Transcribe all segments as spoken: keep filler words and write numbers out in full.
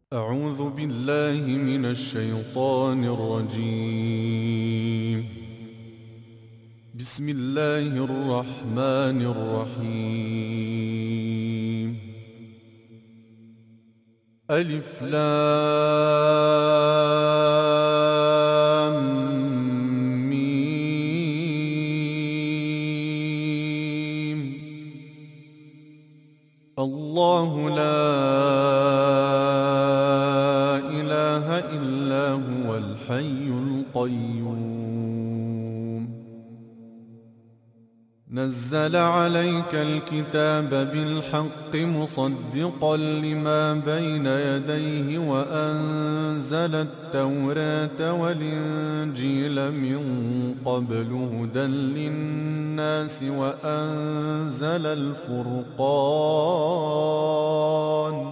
أعوذ بالله من الشيطان الرجيم. بسم الله الرحمن الرحيم. ألف لام ميم. الله لا إله إلا هو الحي القيوم. نزل عليك الكتاب بالحق مصدقا لما بين يديه وأنزل التوراة والإنجيل من قبل هدى للناس وأنزل الفرقان.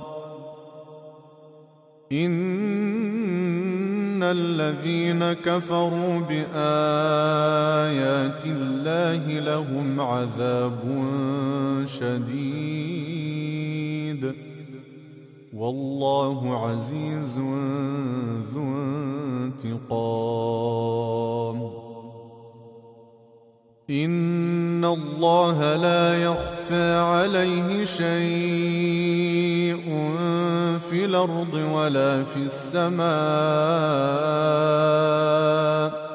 إن الذين كفروا بآيات الله لهم عذاب شديد والله عزيز ذو انتقام. إن الله لا يخفى عليه شيء في الأرض ولا في السماء.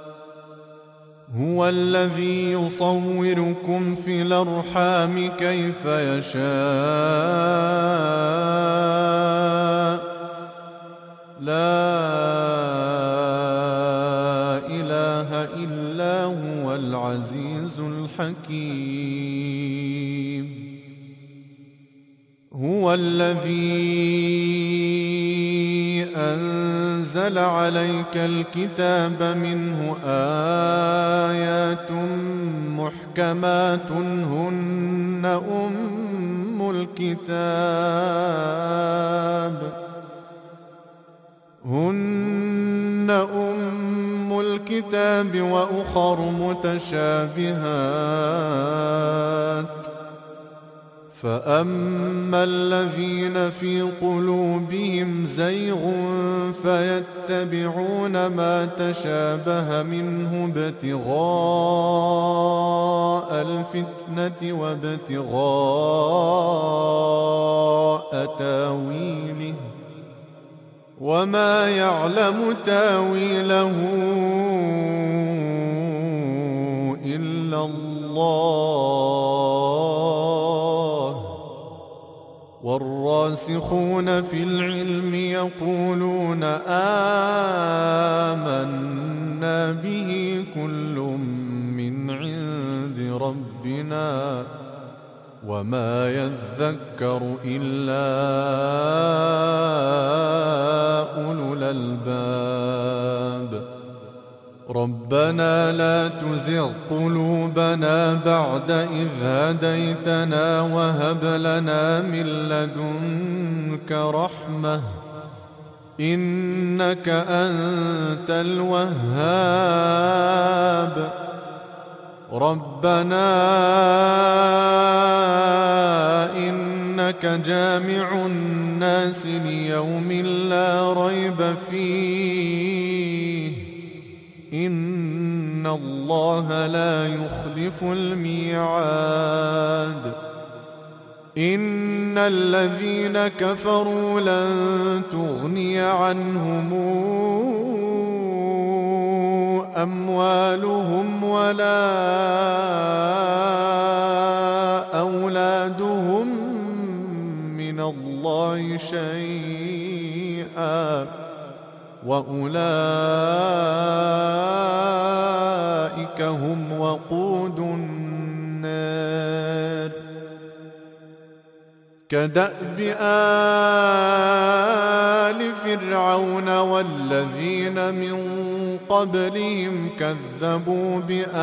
هو الذي يصوركم في الأرحام كيف يشاء. لا إله إلا هو العزيز الحكيم. هو الذي أنزل عليك الكتاب منه آيات محكمات هن أم الكتاب هن أم الكتاب وأخر متشابهات. فأما الذين في قلوبهم زيغ فيتبعون ما تشابه منه ابتغاء الفتنة وابتغاء تاويله وما يعلم تاويله إلا الله. والراسخون في العلم يقولون آمنا به كل من عند ربنا وما يذكر إلا أولو الألباب. ربنا لا تزغ قلوبنا بعد إذ هديتنا وهب لنا من لدنك رحمة إنك أنت الوهاب. ربنا إنك جامع الناس ليوم لا ريب فيه إن الله لا يخلف الميعاد. إن الذين كفروا لن تغني عنهم أموالهم ولا أولادهم من الله شيئا وأولئك هم وقود النار. كدأب آل فرعون والذين من قبلهم كذبوا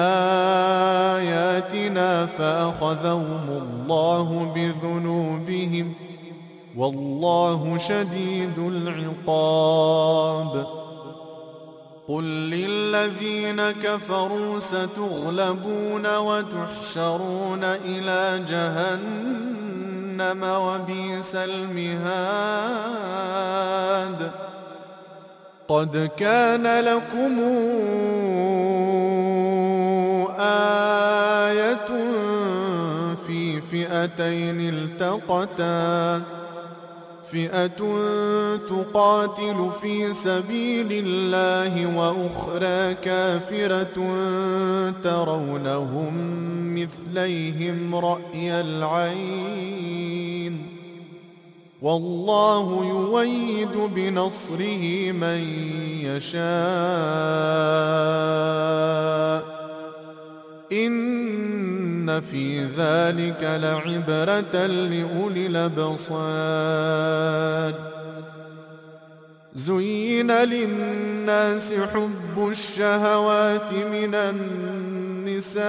بآياتنا فأخذهم الله بذنوبهم والله شديد العقاب. قل للذين كفروا ستغلبون وتحشرون إلى جهنم وبئس المهاد. قد كان لكم آية في فئتين التقتا فئة تقاتل في سبيل الله وأخرى كافرة ترونهم مثليهم رأي العين والله يؤيد بنصره من يشاء إن في ذلك لعبرة لأولي الأبصار زين للناس حب الشهوات من النساء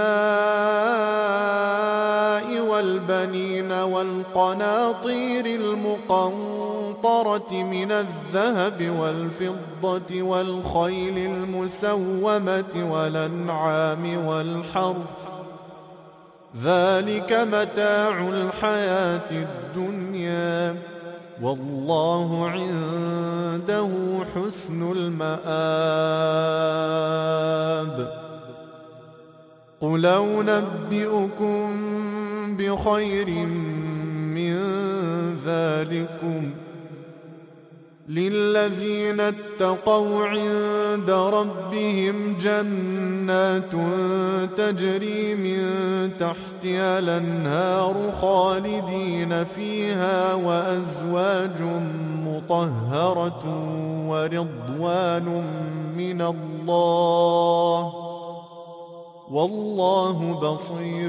والبنين والقناطير المقنطرة من الذهب والفضة والخيل المسومة والأنعام والحرث ذلك متاع الحياة الدنيا والله عنده حسن المآب قل أنبئكم بخير من ذلكم للذين اتقوا عند ربهم جنات تجري من تحتها الأنهار خالدين فيها وأزواج مطهرة ورضوان من الله والله بصير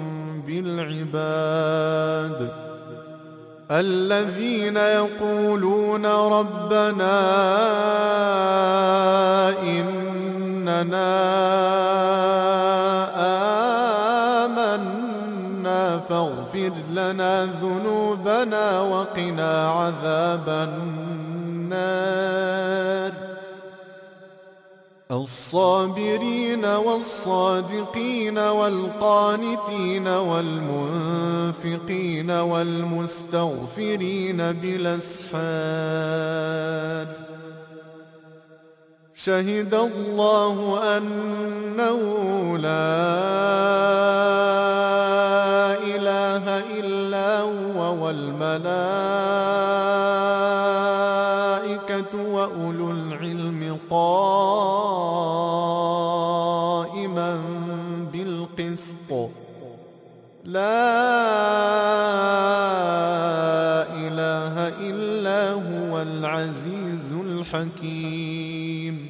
بالعباد الذين يقولون ربنا إننا آمنا فاغفر لنا ذنوبنا وقنا عذاب النار الصابرين والصادقين والقانتين والمنفقين والمستغفرين بالأسحار شهد الله أنه لا إله إلا هو والملائكة وأولو العلم قائما بالقسط لا إله إلا هو العزيز الحكيم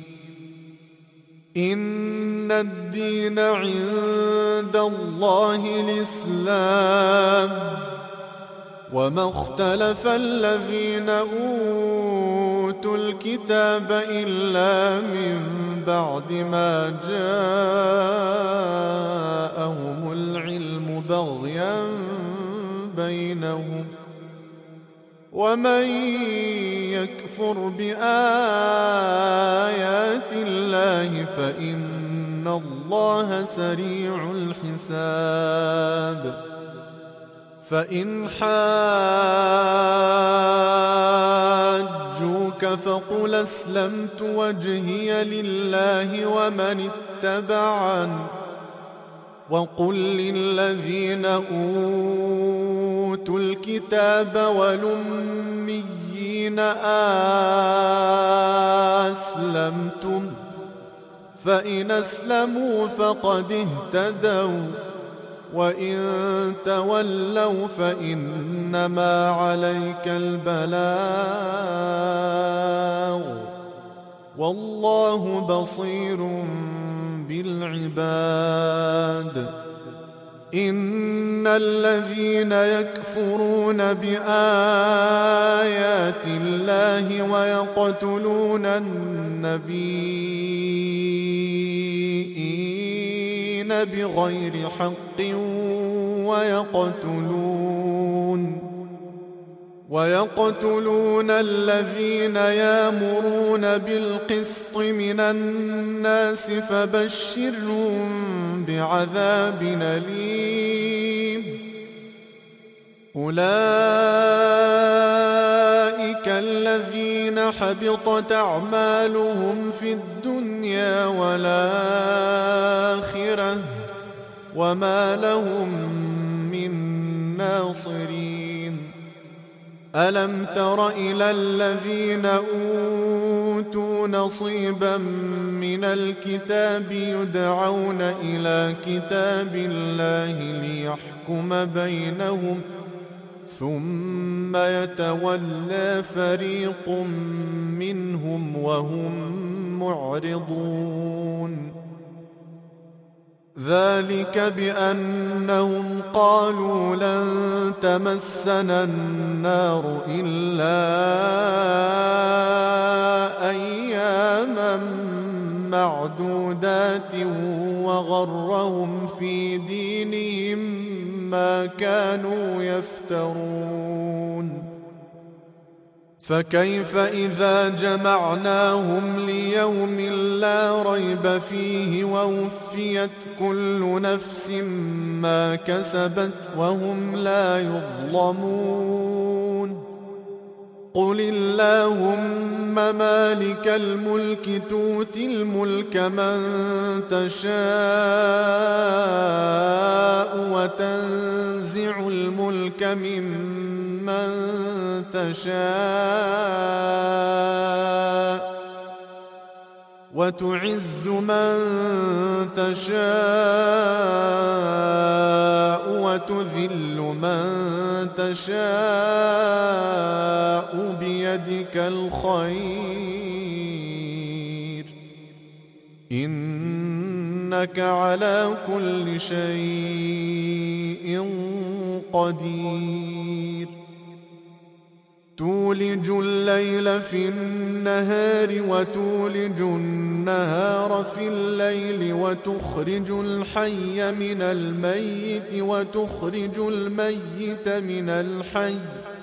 إن الدين عند الله الإسلام وما اختلف الذين أوتوا الكتاب إلا من بعد ما جاءهم العلم بغيا بينهم ومن يكفر بآيات الله فإن الله سريع الحساب فإن حاجوك فقل أسلمت وجهي لله ومن اتبعني وقل للذين أوتوا الكتاب والأميين أسلمتم فإن أسلموا فقد اهتدوا وإن تولوا فإنما عليك البلاغ والله بصير بالعباد إن الذين يكفرون بآيات الله ويقتلون النبيين بغير حق ويقتلون ويقتلون الذين يأمرون بالقسط من الناس فبشرهم بعذاب أليم أولئك الذين حبطت أعمالهم في الدنيا والآخرة وما لهم من ناصرين. ألم تر إلى الذين أوتوا نصيبا من الكتاب يدعون إلى كتاب الله ليحكم بينهم ثم يتولى فريق منهم وهم معرضون. ذلك بأنهم قالوا لن تمسنا النار إلا أياما معدودات وغرهم في دينهم ما كانوا يفترون. فكيف إذا جمعناهم ليوم لا ريب فيه ووفيت كل نفس ما كسبت وهم لا يظلمون. قل اللهم مالك الملك تؤتي الملك من تشاء وتنزع الملك ممن تشاء وتعز من تشاء وتذل من تشاء بيدك الخير إنك على كل شيء قدير. تولج الليل في النهار وتولج النهار في الليل وتخرج الحي من الميت وتخرج الميت من الحي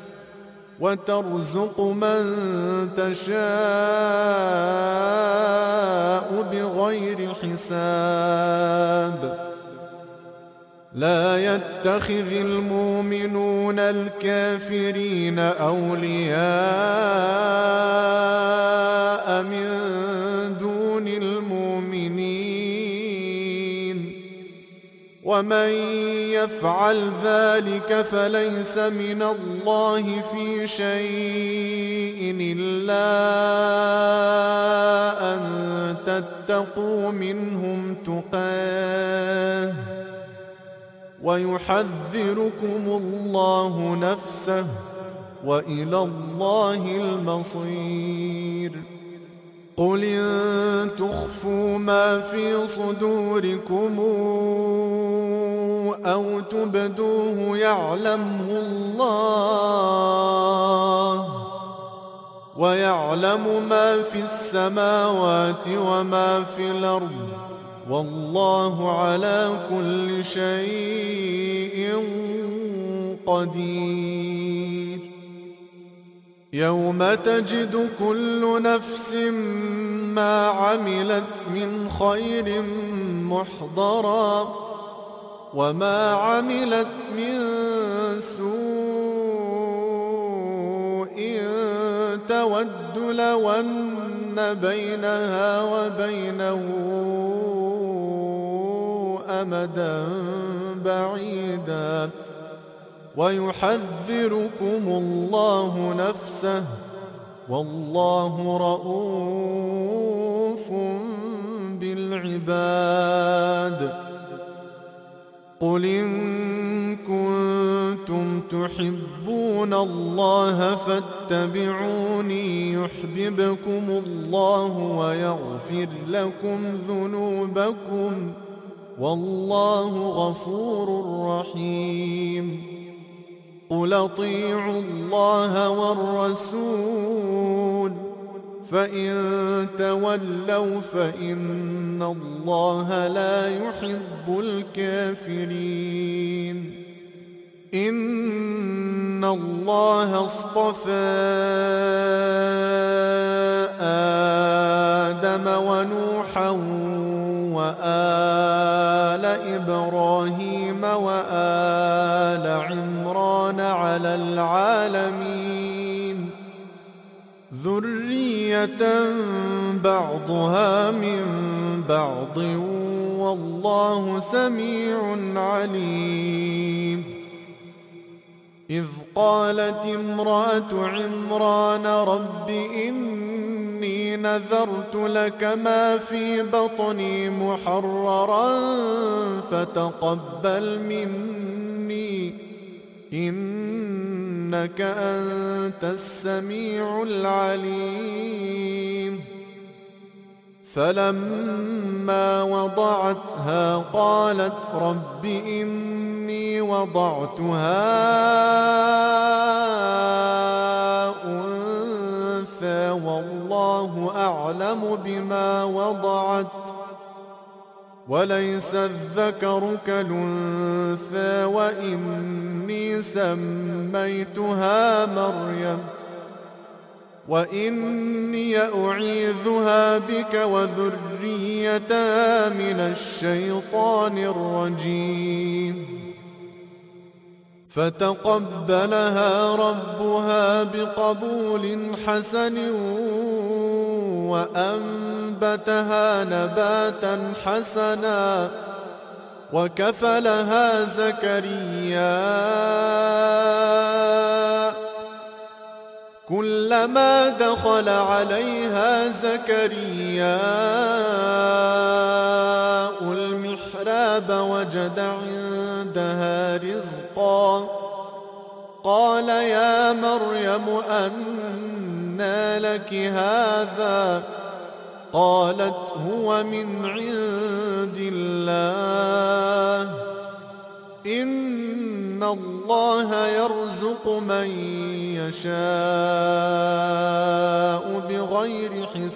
وترزق من تشاء بغير حساب. لا يتخذ المؤمنون الكافرين أولياء من دون المؤمنين ومن يفعل ذلك فليس من الله في شيء إلا أن تتقوا منهم تقاه ويحذركم الله نفسه وإلى الله المصير. قل إن تخفوا ما في صدوركم أو تبدوه يعلمه الله ويعلم ما في السماوات وما في الأرض والله على كل شيء قدير. يوم تجد كل نفس ما عملت من خير محضرا وما عملت من سوء تود لو أن بينها وبينه أمدا بعيدا ويحذركم الله نفسه والله رؤوف بالعباد. قل إن كنتم تحبون الله فاتبعوني يحببكم الله ويغفر لكم ذنوبكم والله غفور رحيم. قل اطيعوا الله والرسول فإن تولوا فإن الله لا يحب الكافرين. إن الله اصطفى آدم ونوحا وآل إبراهيم وآل عمران على ذرية بعضها من بعض والله سميع عليم. إذ قالت امرأة عمران رب إني نذرت لك ما في بطني محررا فتقبل مني إنك أنت السميع العليم. فلما وضعتها قالت رب إني وضعتها أنثى والله أعلم بما وضعت وليس الذكر كالأنثى وإني سميتها مريم وإني أعيذها بك وذريتها من الشيطان الرجيم. فتقبلها ربها بقبول حسن وأنبتها نباتا حسنا وكفلها زكريا كلما دخل عليها زكرياء المحراب وجد عندها رزقا قال يا مريم أنى لك هذا قالت هو من عند الله إن الله يرزق من يشاء بغير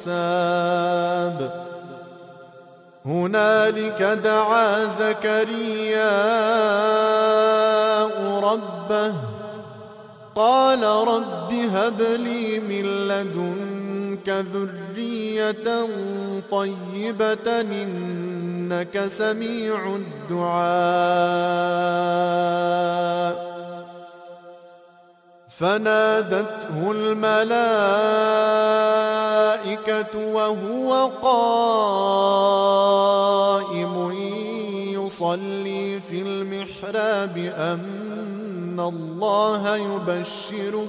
حساب. هنالك دعا زكرياء ربه قال رب هب لي من لدنك ذرية طيبة إنك سميع الدعاء. فنادته الملائكة وهو قائم يصلي في المحراب أن الله يبشرك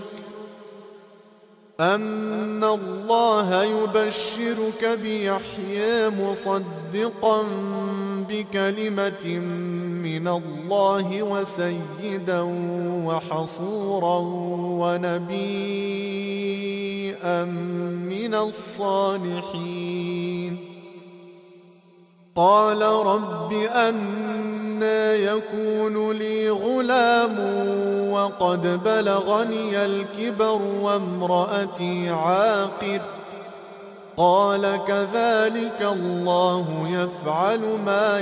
أن الله يبشرك بيحيى مصدقا بكلمة من الله وسيدا وحصورا ونبيا من الصالحين. قال رب أنى يكون لي غلام وقد بلغني الكبر وامرأتي عاقر قال كذلك الله يفعل ما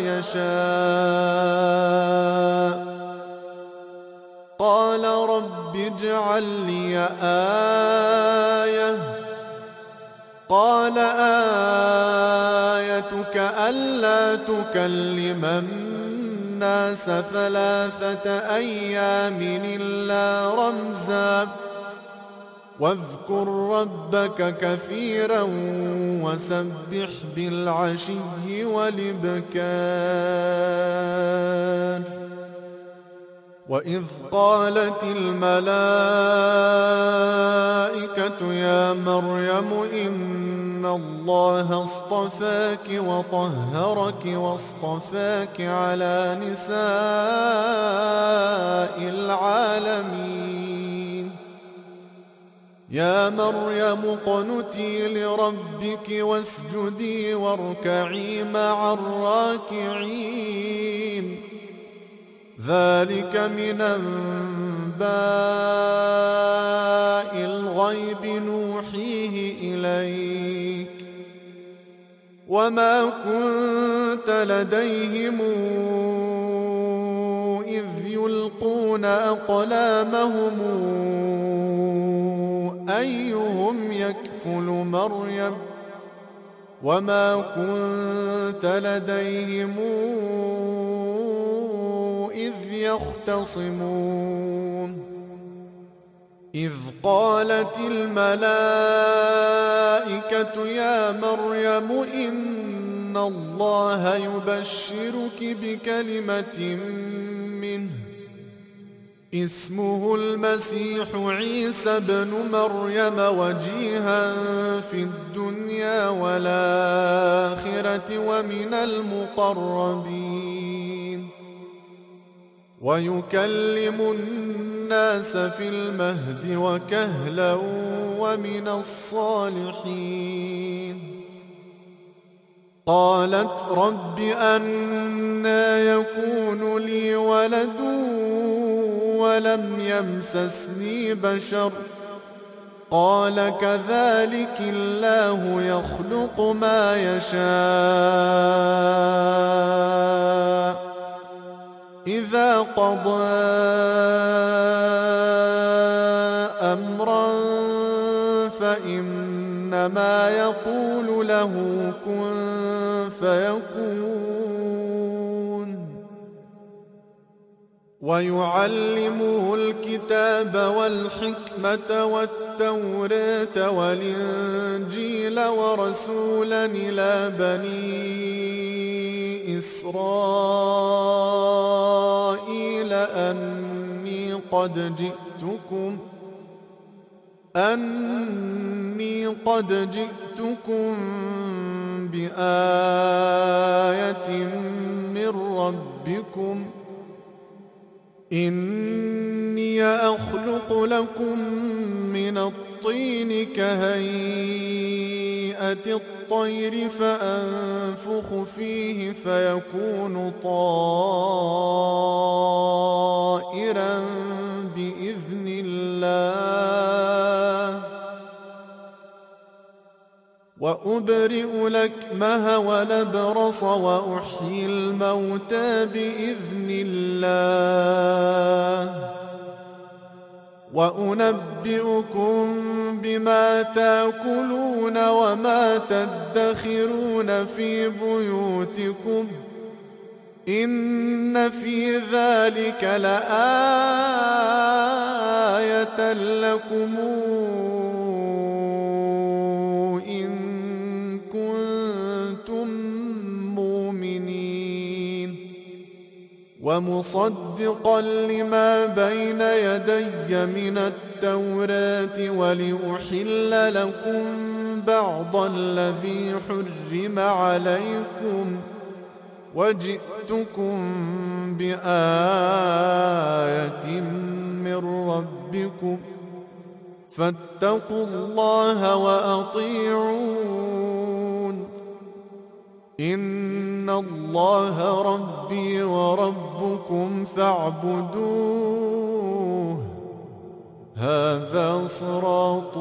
يشاء. قال رب اجعل لي آية قال آيتك ألا تكلم الناس ثلاثة أيام إلا رمزا واذكر ربك كثيرا وسبح بالعشي والإبكار. وإذ قالت الملائكة يا مريم إن الله اصطفاك وطهرك واصطفاك على نساء العالمين. يا مريم اقنتي لربك واسجدي واركعي مع الراكعين. ذلك من أنباء الغيب نوحيه إليك وما كنت لديهم إذ يلقون أقلامهم أيهم يكفل مريم وما كنت لديهم إذ يختصمون. إذ قالت الملائكة يا مريم إن الله يبشرك بكلمة منه اسمه المسيح عيسى بن مريم وجيها في الدنيا والآخرة ومن المقربين ويكلم الناس في المهد وكهلا ومن الصالحين قالت رب أنى يكون لي ولد ولم يمسسني بشر قال كذلك الله يخلق ما يشاء إذا قضى أمرا فإنما يقول له كن فيكون ويعلمه الكتاب والحكمة والتوراة والإنجيل ورسولا إلى بني إسرائيل أني قد جئتكم أني قد جئتكم بآية من ربكم إني أخلق لكم من الطين كهيئة الطير فأنفخ فيه فيكون طائرا بإذن الله وأبرئ الأكمه والأبرص وأحيي الموتى بإذن الله وأنبئكم بما تأكلون وما تدخرون في بيوتكم إن في ذلك لآية لكم ومصدقا لما بين يدي من التوراة ولأحل لكم بعض الذي حرم عليكم وجئتكم بآية من ربكم فاتقوا الله وأطيعون إن الله ربي وربكم فاعبدوه هذا صراط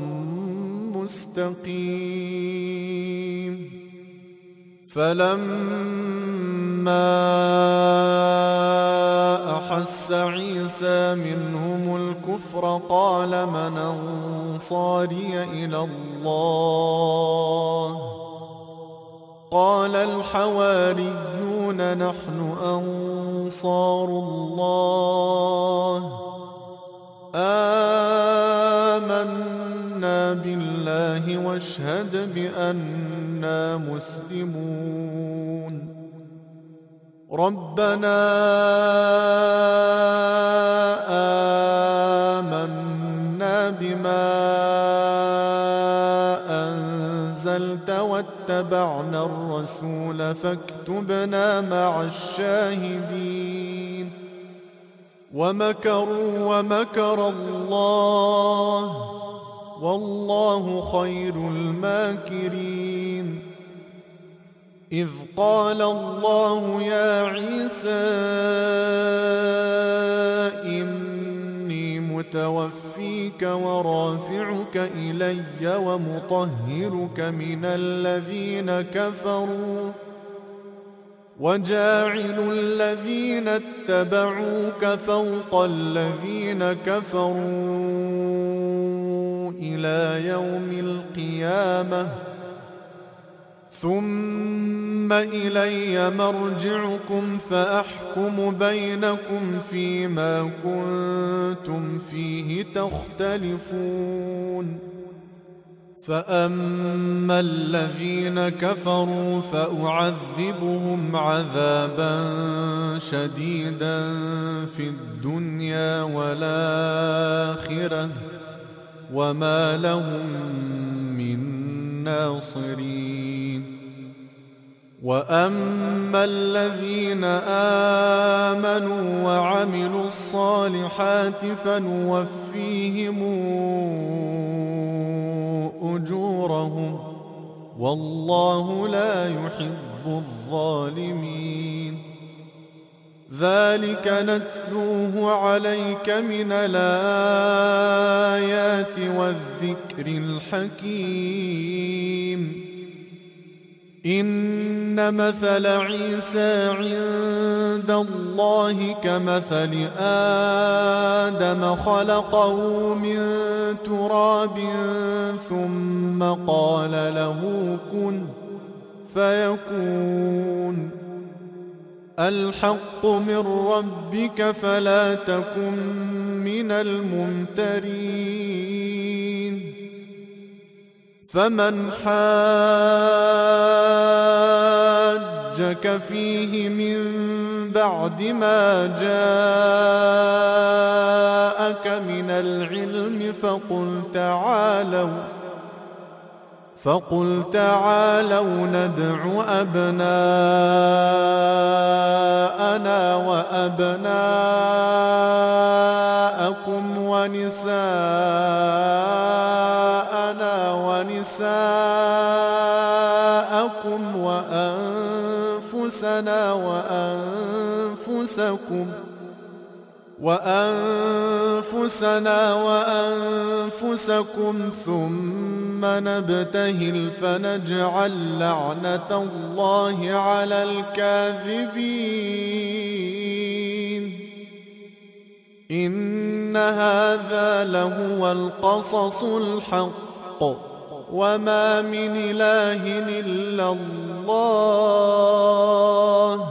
مستقيم فلما أحس عيسى منهم الكفر قال من أنصاري إلى الله قال الحواريون نحن أنصار الله آمنا بالله واشهد بأننا مسلمون ربنا آمنا بما أنزلت واتبعنا الرسول فاكتبنا مع الشاهدين ومكروا ومكر الله والله خير الماكرين إذ قال الله يا عيسى إني متوفيك ورافعك إلي ومطهرك من الذين كفروا وجاعل الذين اتبعوك فوق الذين كفروا إلى يوم القيامة ثم إلي مرجعكم فأحكم بينكم فيما كنتم فيه تختلفون فأما الذين كفروا فأعذبهم عذابا شديدا في الدنيا والآخرة وما لهم من ناصرين وأما الذين آمنوا وعملوا الصالحات فنوفيهم أجورهم والله لا يحب الظالمين ذلك نتلوه عليك من الآيات والذكر الحكيم إن مثل عيسى عند الله كمثل آدم خلقه من تراب ثم قال له كن فيكون الحق من ربك فلا تكن من الممترين فمن حاجك فيه من بعد ما جاءك من العلم فقل تعالوا فقل تعالوا ندع أبناءنا وأبناءكم ونساءنا ونساءكم وأنفسنا وأنفسكم وأنفسنا وأنفسكم ثم نبتهل فنجعل لعنة الله على الكاذبين إن هذا لهو القصص الحق وما من إله إلا الله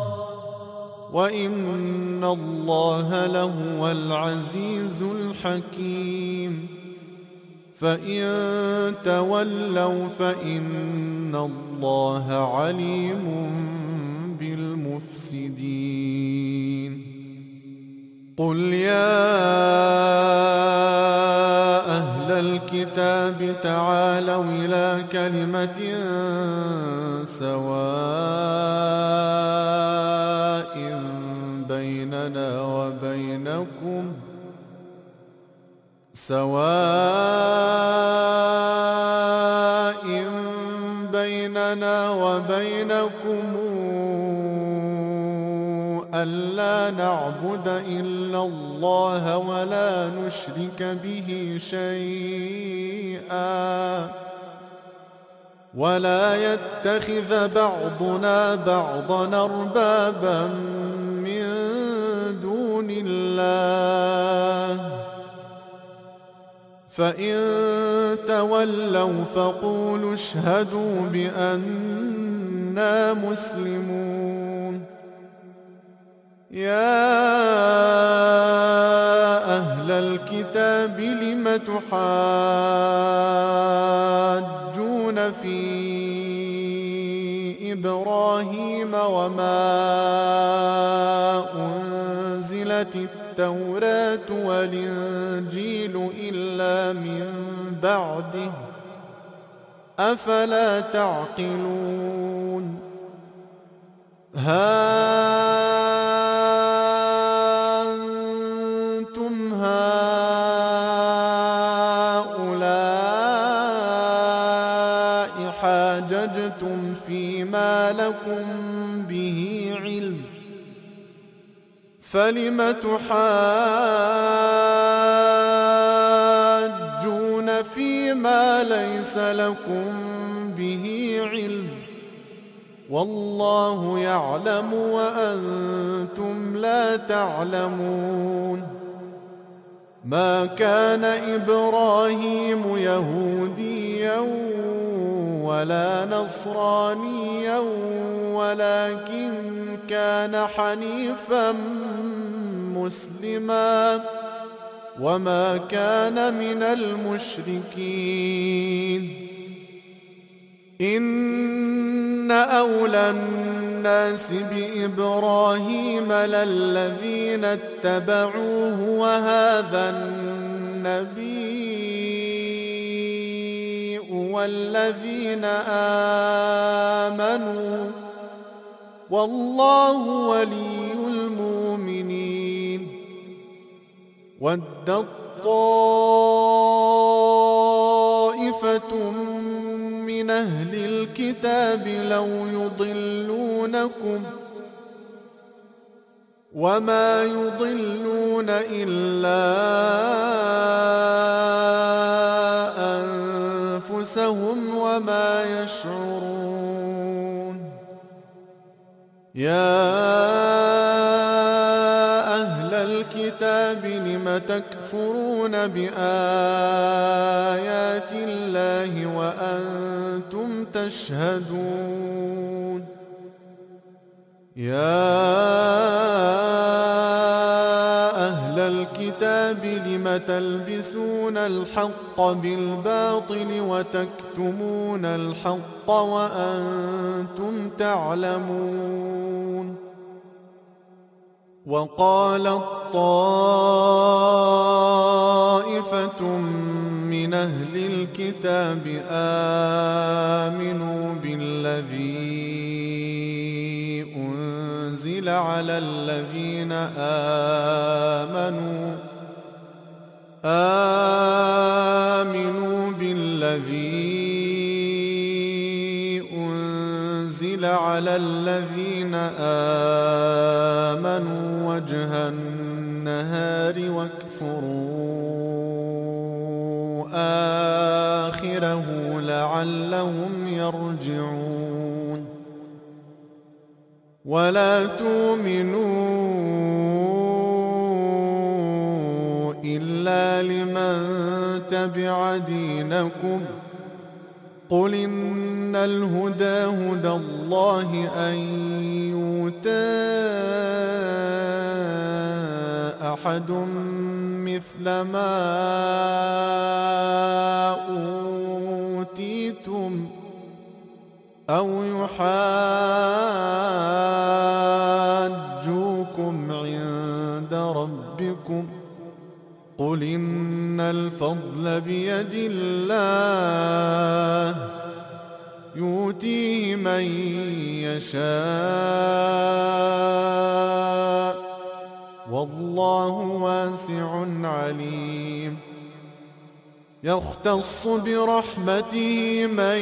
وإن الله لهو العزيز الحكيم فإن تولوا فإن الله عليم بالمفسدين قل يا أهل الكتاب تعالوا إلى كلمة سواء بيننا وبينكم سواء بيننا وبينكم ألا نعبد إلا الله ولا نشرك به شيئا ولا يتخذ بعضنا بعضا أربابا من دون الله فإن تولوا فقولوا اشهدوا بأننا مسلمون يا أهل الكتاب لم تحاجون في إبراهيم وما أنزلت التوراة والإنجيل إلا من بعده أفلا تعقلون ها أنتم هؤلاء حاججتم فيما لكم به علم فلم تحاجون فيما ليس لكم به علم والله يعلم وأنتم لا تعلمون ما كان إبراهيم يهوديا ولا نصرانيا ولكن كان حنيفا مسلما وما كان من المشركين. إن أولى الناس بإبراهيم للذين اتبعوه وهذا النبي والذين آمنوا والله ولي المؤمنين. ودت طائفة من أهل الكتاب لو يضلونكم وما يضلون إلا أنفسهم وما يشعرون. يا أهل الكتاب لم تكفرون بآيات الله وأنتم تشهدون. يا أهل الكتاب لم تلبسون الحق بالباطل وتكتمون الحق وأنتم تعلمون. وقالت طائفة من أهل الكتاب آمنوا بالذي أنزل على الذين آمنوا آمنوا بالذي أنزل على الذين آمنوا وجه النهار واكفروا آخره لعلهم يرجعون. ولا تؤمنوا إلا لمن تبع دينكم قل إن الهدى هدى الله أن يؤتى أحد مثل ما أوتيتم أو يحاجوكم عند ربكم قل إن الفضل بيد الله يؤتيه من يشاء والله واسع عليم. يختص برحمته من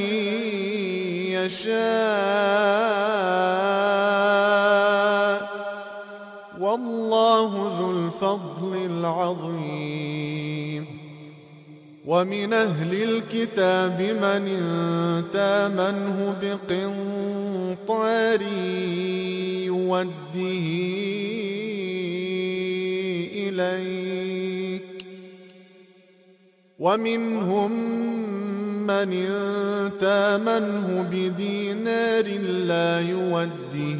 يشاء والله ذو الفضل العظيم. ومن أهل الكتاب من تامنه بقنطار يوده إليك ومنهم من تامنه بدينار لا يوده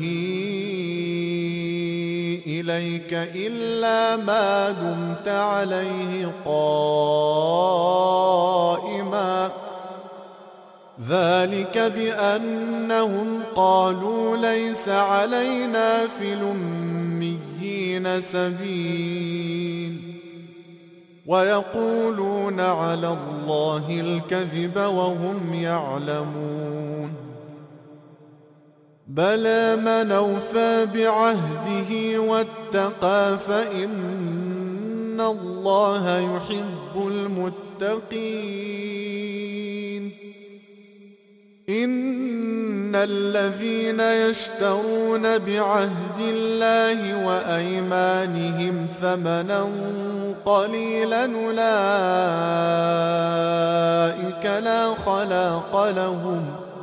إليك إلا ما دمت عليه قائما ذلك بأنهم قالوا ليس علينا في الأميين سبيل ويقولون على الله الكذب وهم يعلمون. بلى من أوفى بعهده واتقى فإن الله يحب المتقين. إن الذين يشترون بعهد الله وأيمانهم ثمنا قليلا أولئك لا خلاق لهم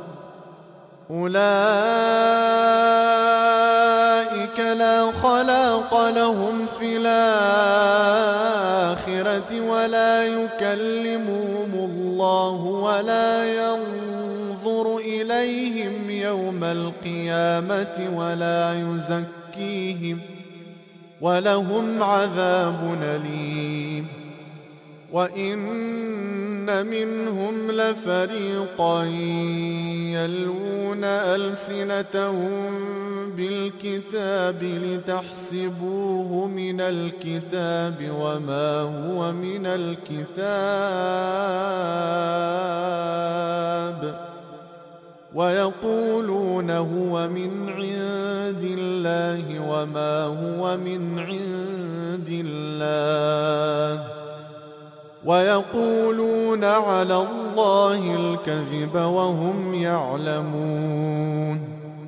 أولئك لا خلاق لهم في الآخرة ولا يكلمهم الله ولا ينظر القيامة ولا يزكيهم ولهم عذاب أليم. وإن منهم لفريقا يلوون ألسنتهم بالكتاب لتحسبوه من الكتاب وما هو من الكتاب ويقولون هو من عند الله وما هو من عند الله ويقولون على الله الكذب وهم يعلمون.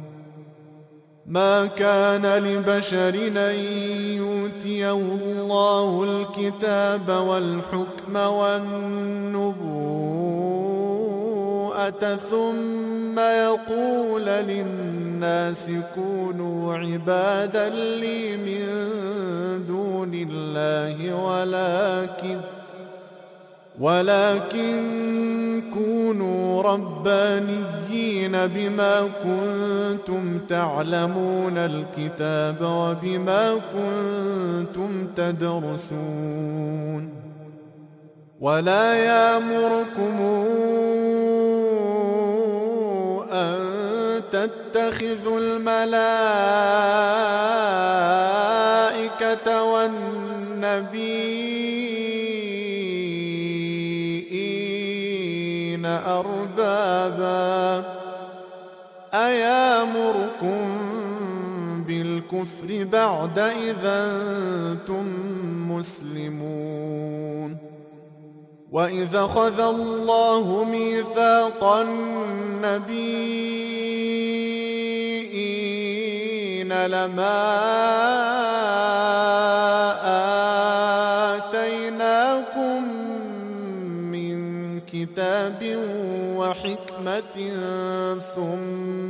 ما كان لبشر أن يؤتيه الله الكتاب والحكم والنبوءة ثم يقول للناس كونوا عبادا لي من دون الله ولكن ولكن كونوا ربانيين بما كنتم تعلمون الكتاب وبما كنتم تدرسون. ولا يأمركم أن تتخذوا الملائكة والنبيين أربابا أيامركم بالكفر بعد إذا أنتم مسلمون. وإذا أخذ الله ميثاق النبيين لما آتيناكم من كتاب وحكمة ثم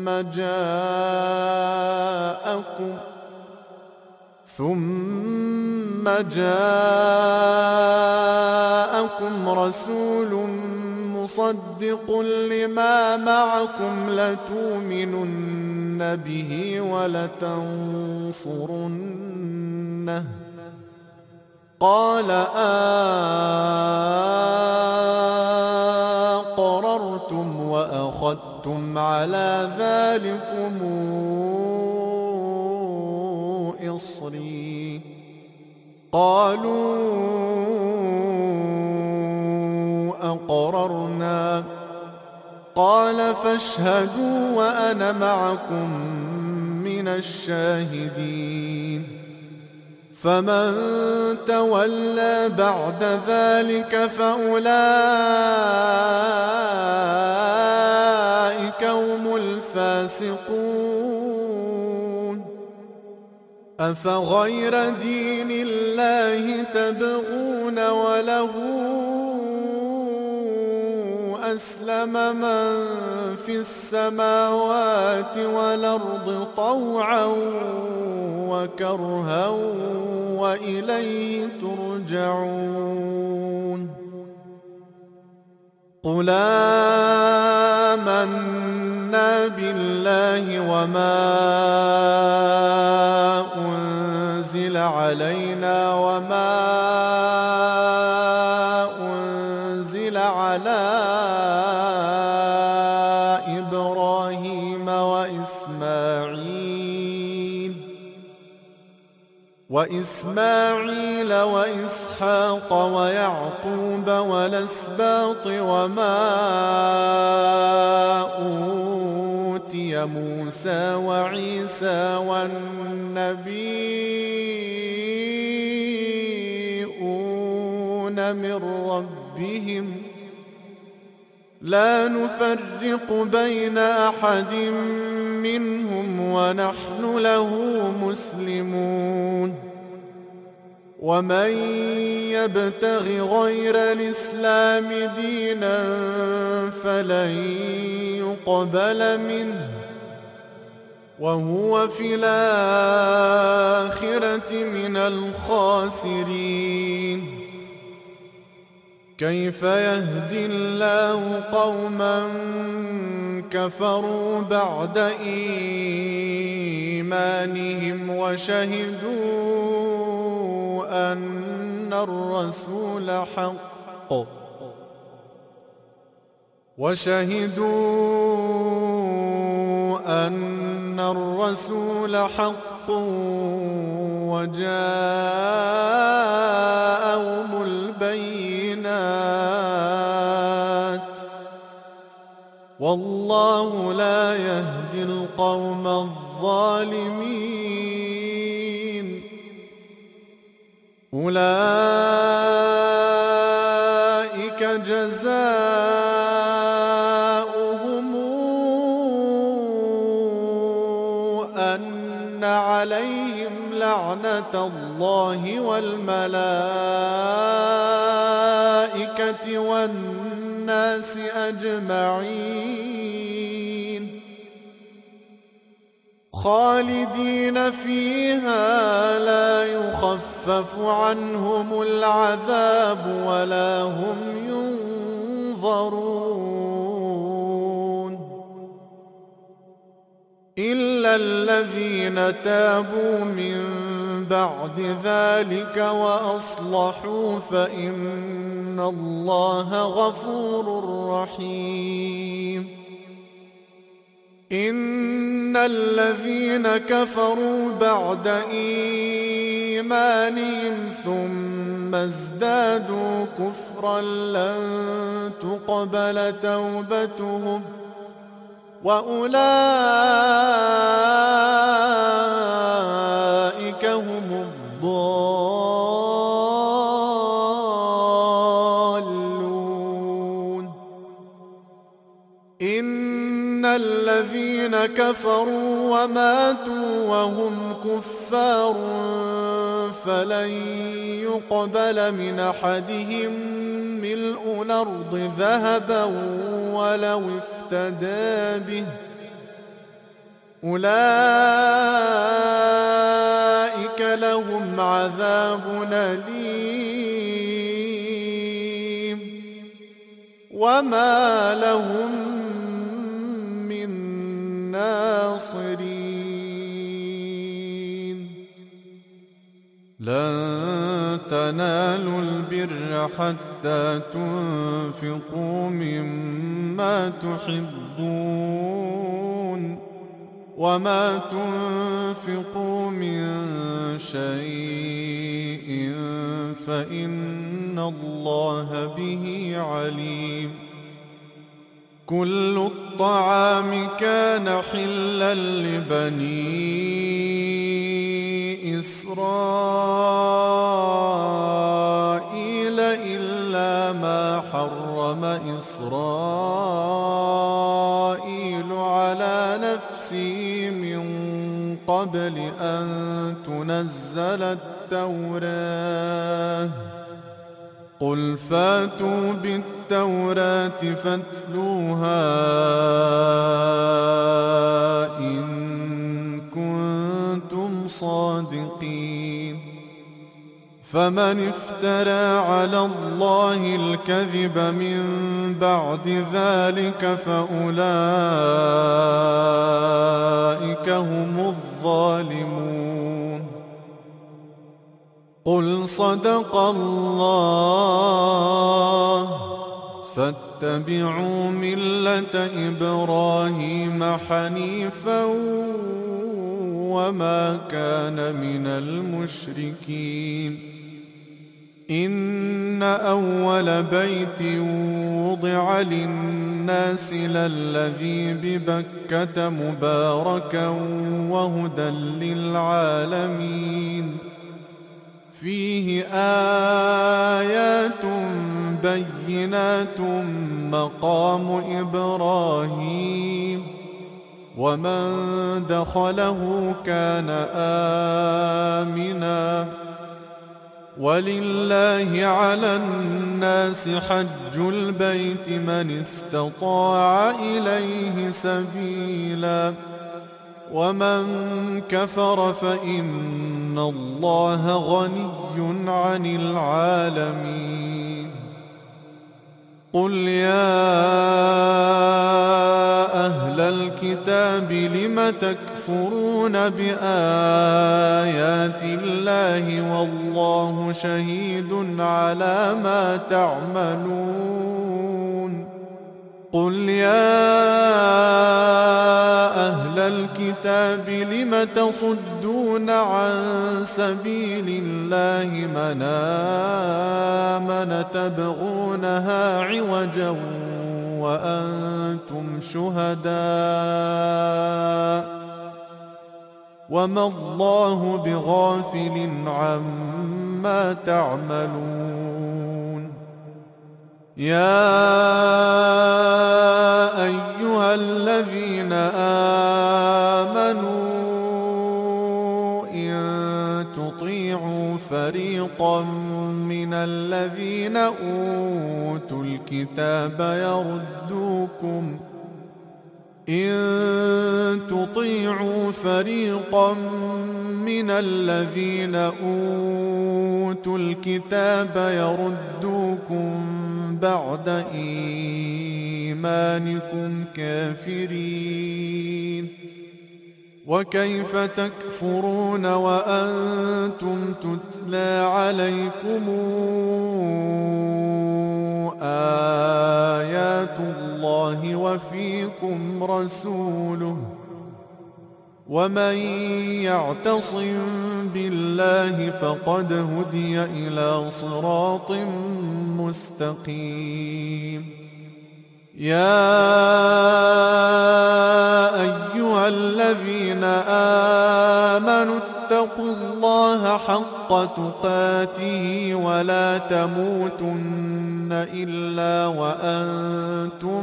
جاءكم ثم جاءكم رسول مصدق لما معكم لتؤمنن به ولتنصرنه قال أقررتم وأخذتم على ذلكم إصري قالوا أقررنا قال فاشهدوا وأنا معكم من الشاهدين. فمن تولى بعد ذلك فأولئك هم الفاسقون. أفغير دين الله تبغون وله أسلم من في السماوات والأرض طوعا وكرها وإليه ترجعون. قل آمنا بالله وما أنزل علينا وما أنزل على إبراهيم وإسماعيل وإسماعيل وإسحاق ويعقوب والأسباط وما أوتي موسى وعيسى والنبيون من ربهم لا نفرق بين أحد منهم ونحن له مسلمون. ومن يبتغ غير الإسلام دينا فلن يقبل منه وهو في الآخرة من الخاسرين. كيف يهدي الله قوما كفروا بعد إيمانهم وشهدوا أن الرسول حق وشهدوا أن الرسول حق وجاءهم البينات والله لا يهدي القوم الظالمين. أولئك جزاؤهم أن عليهم لعنة الله والملائكة والناس أجمعين خالدين فيها لا يخفف عنهم العذاب ولا هم ينظرون إلا الذين تابوا من بعد ذلك وأصلحوا فإن الله غفور رحيم. إن الذين كفروا بعد إيمانهم ثم ازدادوا كفرا لن تقبل توبتهم وأولئك هم الضالون. إن الذين كفروا وماتوا وهم كفار فلن يقبل من أحدهم ملء الأرض ذهبا ولو افتدى به أولئك لهم عذاب أليم وما لهم من ناصرين. لن تنالوا البر حتى تنفقوا مما تحبون وما تنفقوا من شيء فإن الله به عليم. كل الطعام كان حلا لبني إسرائيل إلا ما حرم إسرائيل على نفسه من قبل أن تنزل التوراة. قل فاتوا بالتوراة فاتلوها إن كنتم صادقين. فمن افترى على الله الكذب من بعد ذلك فأولئك هم الظالمون. قل صدق الله فاتبعوا ملة إبراهيم حنيفا وما كان من المشركين. إن أول بيت وضع للناس للذي ببكة مباركا وهدى للعالمين فيه آيات بينات مقام إبراهيم ومن دخله كان آمنا ولله على الناس حج البيت من استطاع إليه سبيلا ومن كفر فإن الله غني عن العالمين. قل يا أهل الكتاب لم تكفرون بآيات الله والله شهيد على ما تعملون قل يا أهل الكتاب لم تصدون عن سبيل الله من آمن تبغونها عوجا وأنتم شهداء وما الله بغافل عما تعملون يا أيها الذين آمنوا إن تطيعوا فريقا من الذين أوتوا الكتاب يردوكم إن تطيعوا فريقا من الذين أوتوا الكتاب يردوكم بعد إيمانكم كافرين وكيف تكفرون وأنتم تتلى عليكم آيات الله وفيكم رسوله ومن يعتصم بالله فقد هدي إلى صراط مستقيم يا أيها الذين آمنوا اتقوا الله حق تقاته ولا تموتن إلا وأنتم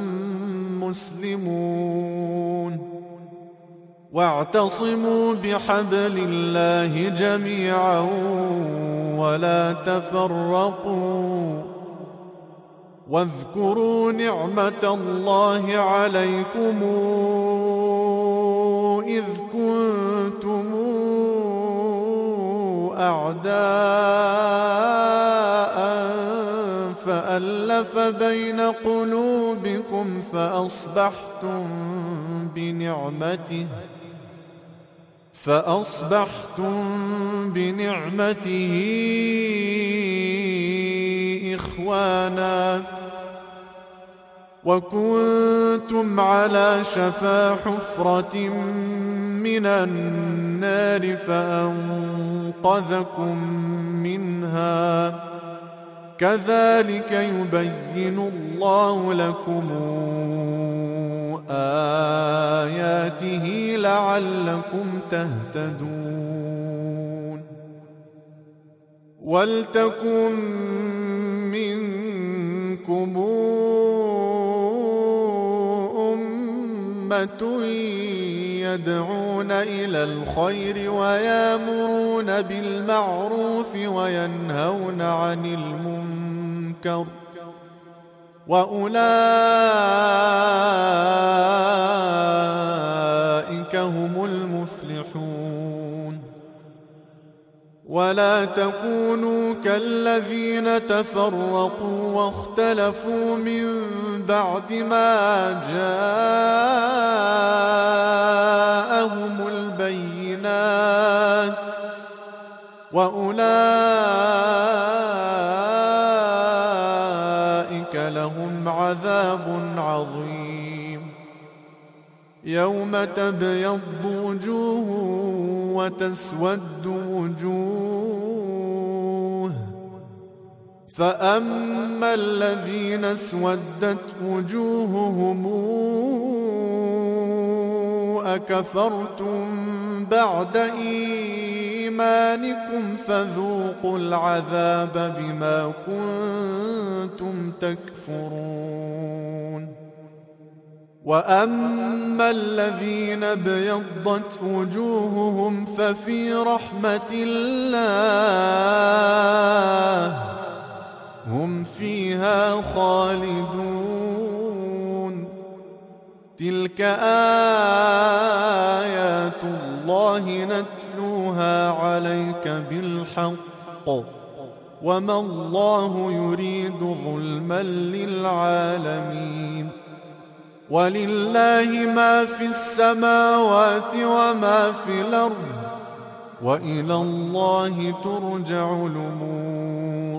مسلمون واعتصموا بحبل الله جميعا ولا تفرقوا واذكروا نعمة الله عليكم إذ كنتم أعداء فألف بين قلوبكم فأصبحتم بنعمته فأصبحتم بنعمته إخوانا وكنتم على شفا حفرة من النار فأنقذكم منها كذلك يبين الله لكم آياته لعلكم تهتدون ولتكن منكم أمة يدعون إلى الخير ويأمرون بالمعروف وينهون عن المنكر وأولئك هم المفلحون ولا تكونوا كالذين تفرقوا واختلفوا من بعد ما جاءهم البينات وأولئك لهم عذاب عظيم يوم تبيض وجوه وتسود وجوه فأما الذين اسودت وجوههم أكفرتم بعد إيمانكم فذوقوا العذاب بما كنتم تكفرون وأما الذين ابيضت وجوههم ففي رحمة الله هم فيها خالدون تلك آيات الله نتلوها عليك بالحق وما الله يريد ظلما للعالمين ولله ما في السماوات وما في الأرض وإلى الله ترجع الأمور.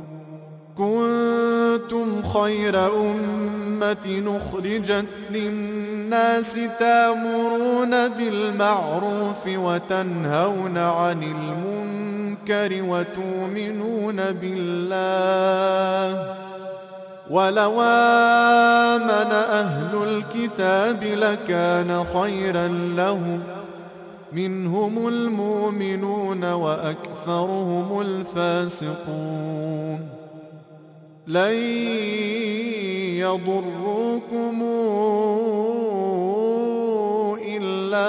كنتم خير أمة أخرجت للناس تأمرون بالمعروف وتنهون عن المنكر وتؤمنون بالله ولو آمن أهل الكتاب لكان خيرا لهم منهم المؤمنون وأكثرهم الفاسقون. لن يضروكم إلا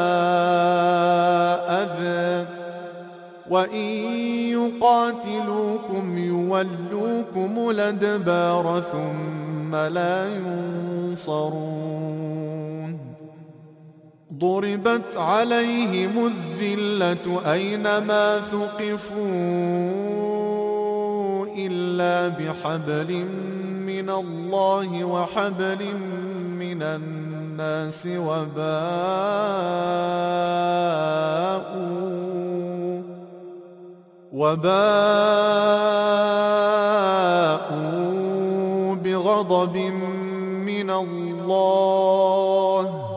أذى وإن يقاتلوكم يولوكم الأدبار ثم لا ينصرون. ضربت عليهم الذلة أينما ثقفوا إلا بحبل من الله وحبل من الناس وباءوا وباءوا بغضب من الله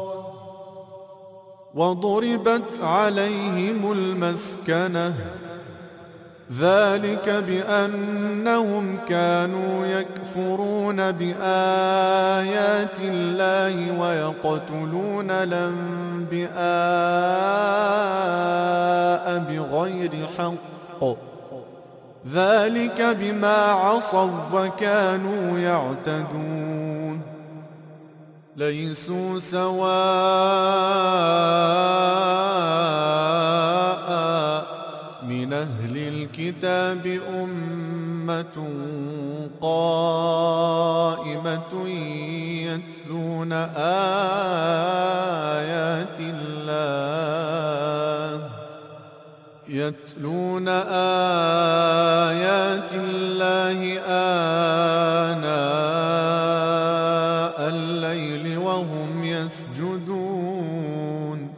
وضربت عليهم المسكنة ذلك بأنهم كانوا يكفرون بآيات الله ويقتلون الأنبياء بغير حق ذلك بما عصوا وكانوا يعتدون. ليسوا سواء من أهل الكتاب أمة قائمة يتلون آيات الله يتلون آيات الله آناء الليل وهم يسجدون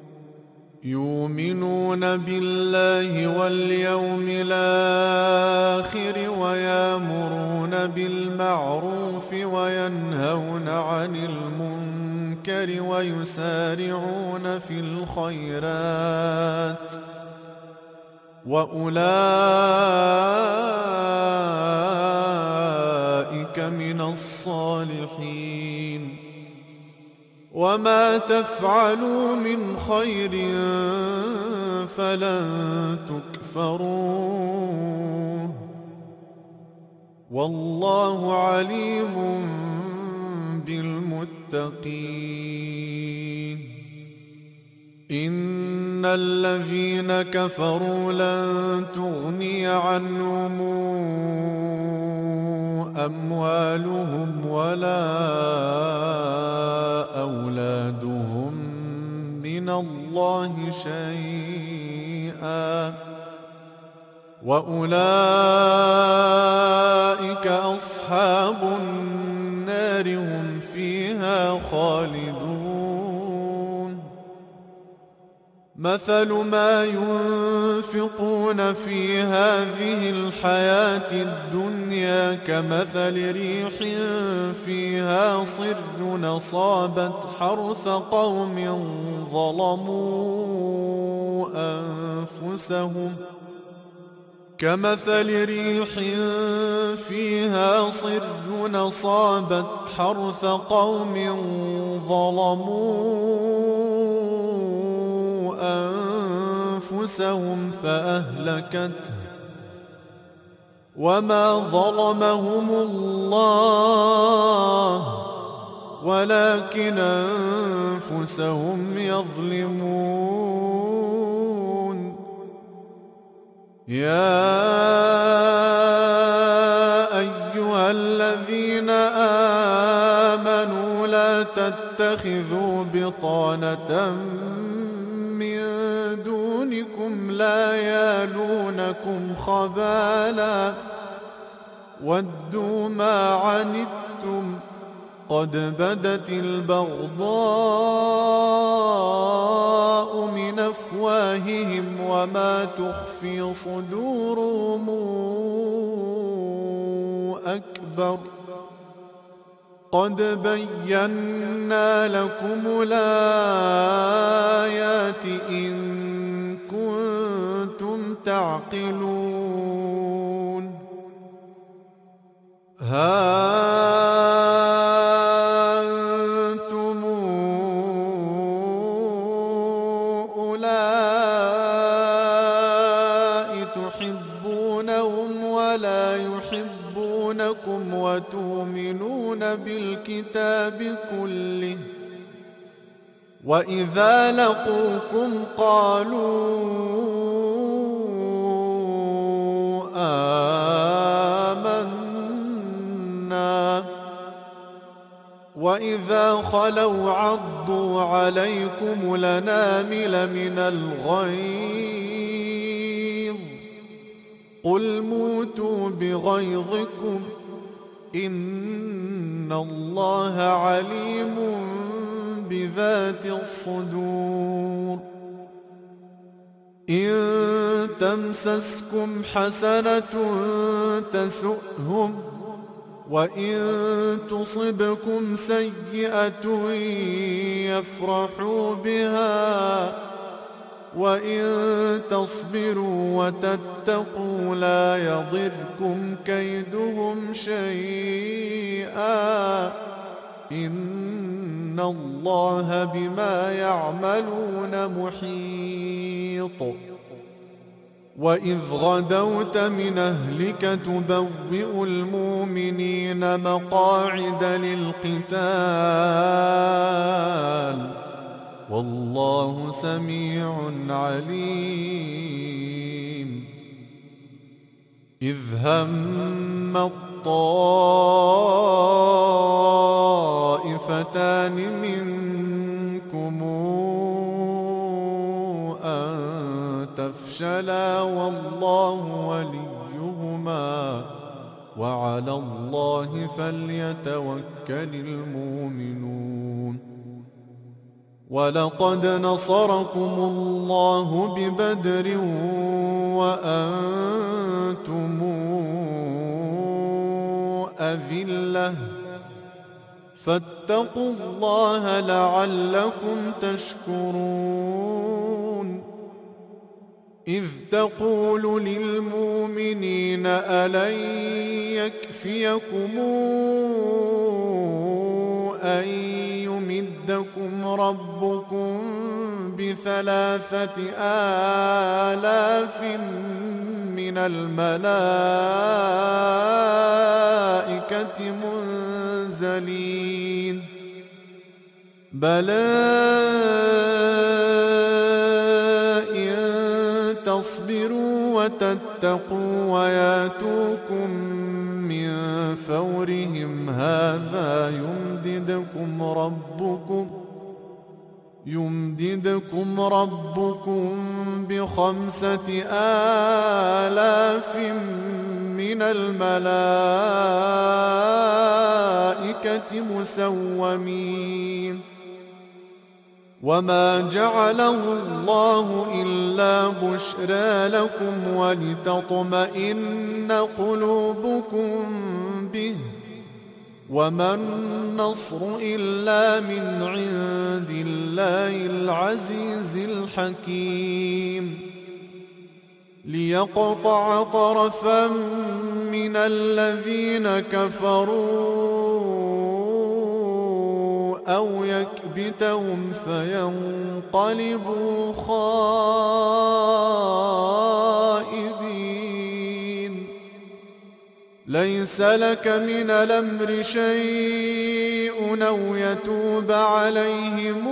يؤمنون بالله واليوم الآخر ويأمرون بالمعروف وينهون عن المنكر ويسارعون في الخيرات وأولئك من الصالحين. وما تفعلوا من خير فلن تكفروه والله عليم بالمتقين. إن الذين كفروا لن تغني عنهم أموالهم ولا أولادهم من الله شيئا وأولئك أصحاب النار هم فيها خالدون. مثل ما ينفقون في هذه الحياة الدنيا كمثل ريح فيها صر أصابت حرث قوم ظلموا أنفسهم كمثل ريح فيها صر أصابت حرث قوم ظلموا أنفسهم فأهلكته وما ظلمهم الله ولكن أنفسهم يظلمون. يا أيها الذين آمنوا لا تتخذوا بطانة من دونكم لا يالونكم خبالا ودوا ما عنتم قد بدت البغضاء من أفواههم وما تخفي صدورهم أكبر قد بينا لكم الآيات إن كنتم تعقلون ها أنتم أولئك تحبونهم ولا يحبونكم وتؤمنون بالكتاب كله وإذا لقوكم قالوا آمنا وإذا خلوا عضوا عليكم الأنامل من الغيظ قل موتوا بغيظكم إن الله عليم بذات الصدور إن تمسسكم حسنة تسؤهم وإن تصبكم سيئة يفرحوا بها وإن تصبروا وتتقوا لا يضركم كيدهم شيئا إن الله بما يعملون محيط وإذ غدوت من أهلك تبوئ المؤمنين مقاعد للقتال والله سميع عليم إذ هم الطائفتان منكم أن تفشلا والله وليهما وعلى الله فليتوكل المؤمنون ولقد نصركم الله ببدر وأنتم أذلة فاتقوا الله لعلكم تشكرون إذ تقول للمؤمنين ألن يكفيكم أن يمدكم ربكم بثلاثة آلاف من الملائكة منزلين بلى إن تصبروا وتتقوا وياتوكم من فورهم هذا يمددكم ربكم يمددكم ربكم بخمسة آلاف من الملائكة مسومين وما جعله الله إلا بشرى لكم ولتطمئن قلوبكم به وما النصر إلا من عند الله العزيز الحكيم ليقطع طرفا من الذين كفروا أو يكبتهم فينقلبوا خائبين ليس لك من الأمر شيء أو يتوب عليهم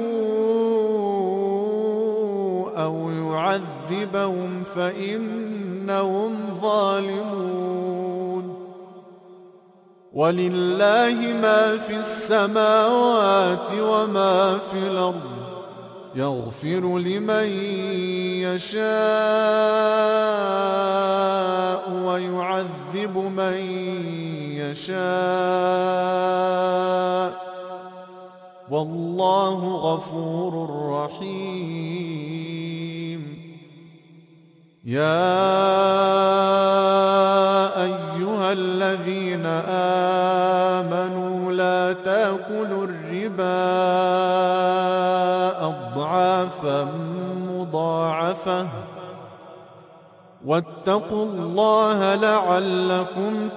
أو يعذبهم فإنهم ظالمون ولله ما في السماوات وما في الأرض يغفر لمن يشاء ويعذب من يشاء، والله غفور رحيم. يا أيها الذين آمنوا لا تأكلوا الربا أضعافا مضاعفة واتقوا الله لعلكم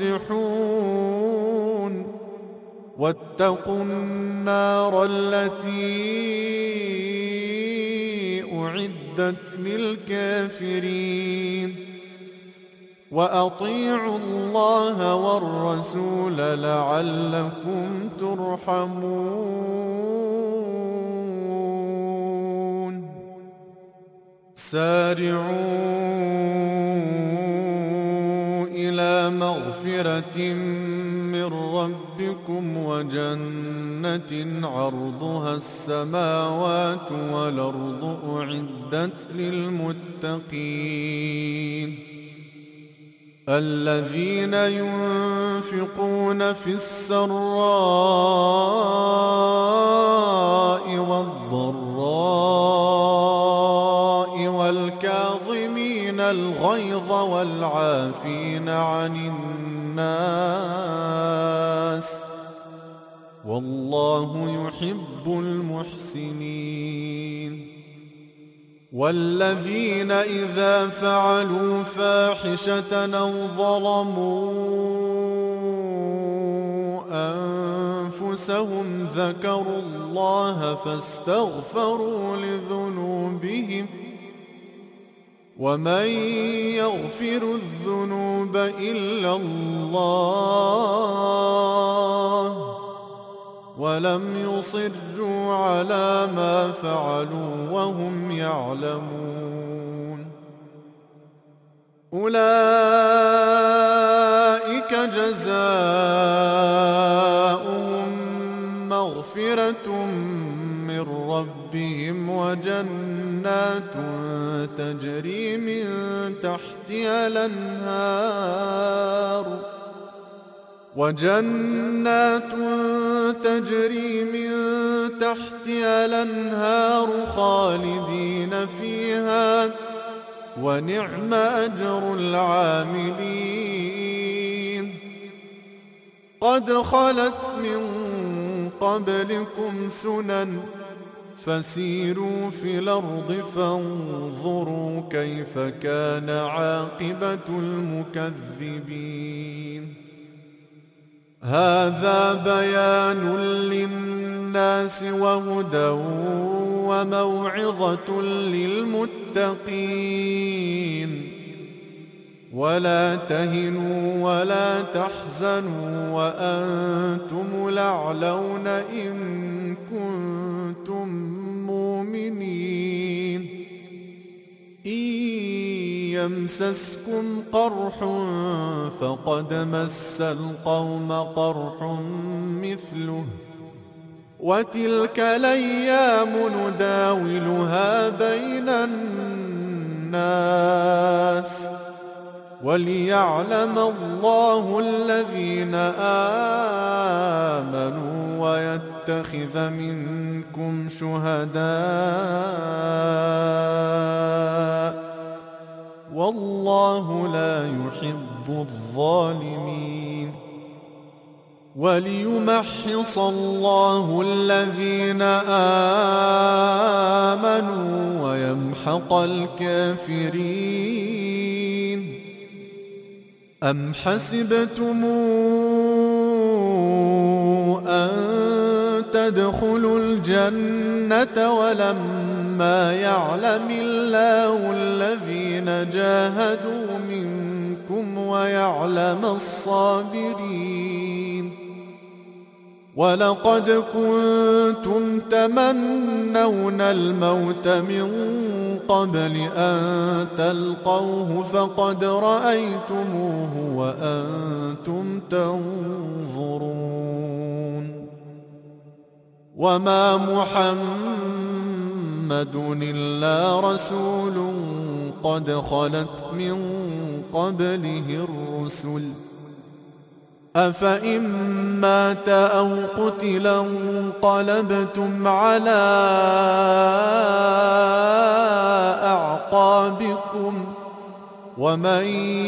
تفلحون. واتقوا النار التي أعدت للكافرين. وأطيعوا الله والرسول لعلكم ترحمون. سارعوا إلى مغفرة من ربكم وجنة عرضها السماوات والأرض أعدت للمتقين الذين ينفقون في السراء والضراء والكاظمين الغيظ والعافين عن الناس والله يحب المحسنين. والذين إذا فعلوا فاحشة أو ظلموا أنفسهم ذكروا الله فاستغفروا لذنوبهم ومن يغفر الذنوب إلا الله ولم يصروا على ما فعلوا وهم يعلمون. أولئك جزاؤهم مغفرة من ربهم وجنات تجري من تحتها الأنهار وجنات تجري من تحتها الأنهار خالدين فيها ونعم أجر العاملين. قد خلت من قبلكم سنن فسيروا في الأرض فانظروا كيف كان عاقبة المكذبين. هذا بيان للناس وهدى وموعظة للمتقين. ولا تهنوا ولا تحزنوا وأنتم الأعلون إن كنتم مؤمنين. إن يمسسكم قرح فقد مس القوم قرح مثله وتلك الأيام نداولها بين الناس وليعلم الله الذين آمنوا ويتخذ منكم شهداء والله لا يحب الظالمين. وليمحص الله الذين آمنوا ويمحق الكافرين. أم حسبتم أن تدخلوا الجنة ولما يعلم الله الذين جاهدوا منكم ويعلم الصابرين. ولقد كنتم تمنون الموت من قبل أن تلقوه فقد رأيتموه وأنتم تنظرون. وما محمد محمد إلا رسول قد خلت من قبله الرسل أفإن مات أو قتل انقلبتم على أعقابكم ومن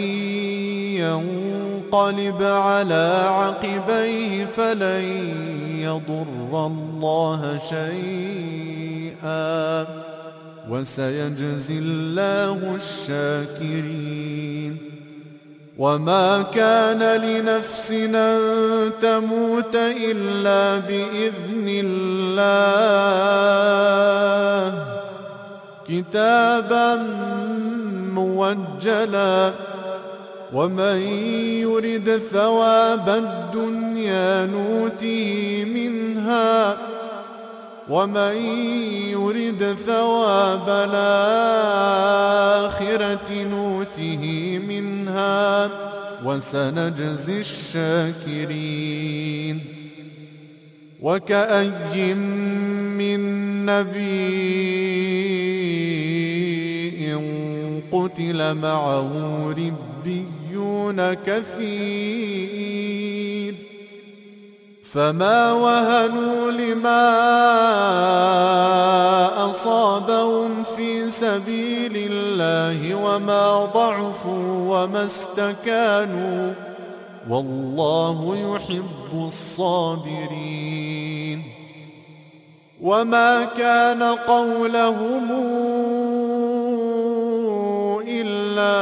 ينقلب على عقبيه فلن يضر الله شيئا وسيجزي الله الشاكرين وما كان لنفس أن تموت إلا بإذن الله كتابا موجلا ومن يرد ثواب الدنيا نوته منها ومن يرد ثواب الآخرة نوته منها وسنجزي الشاكرين وكأي من نبي قتل معه ربيون كثير فما وهنوا لما أصابهم في سبيل الله وما ضعفوا وما استكانوا والله يحب الصابرين وما كان قولهم إلا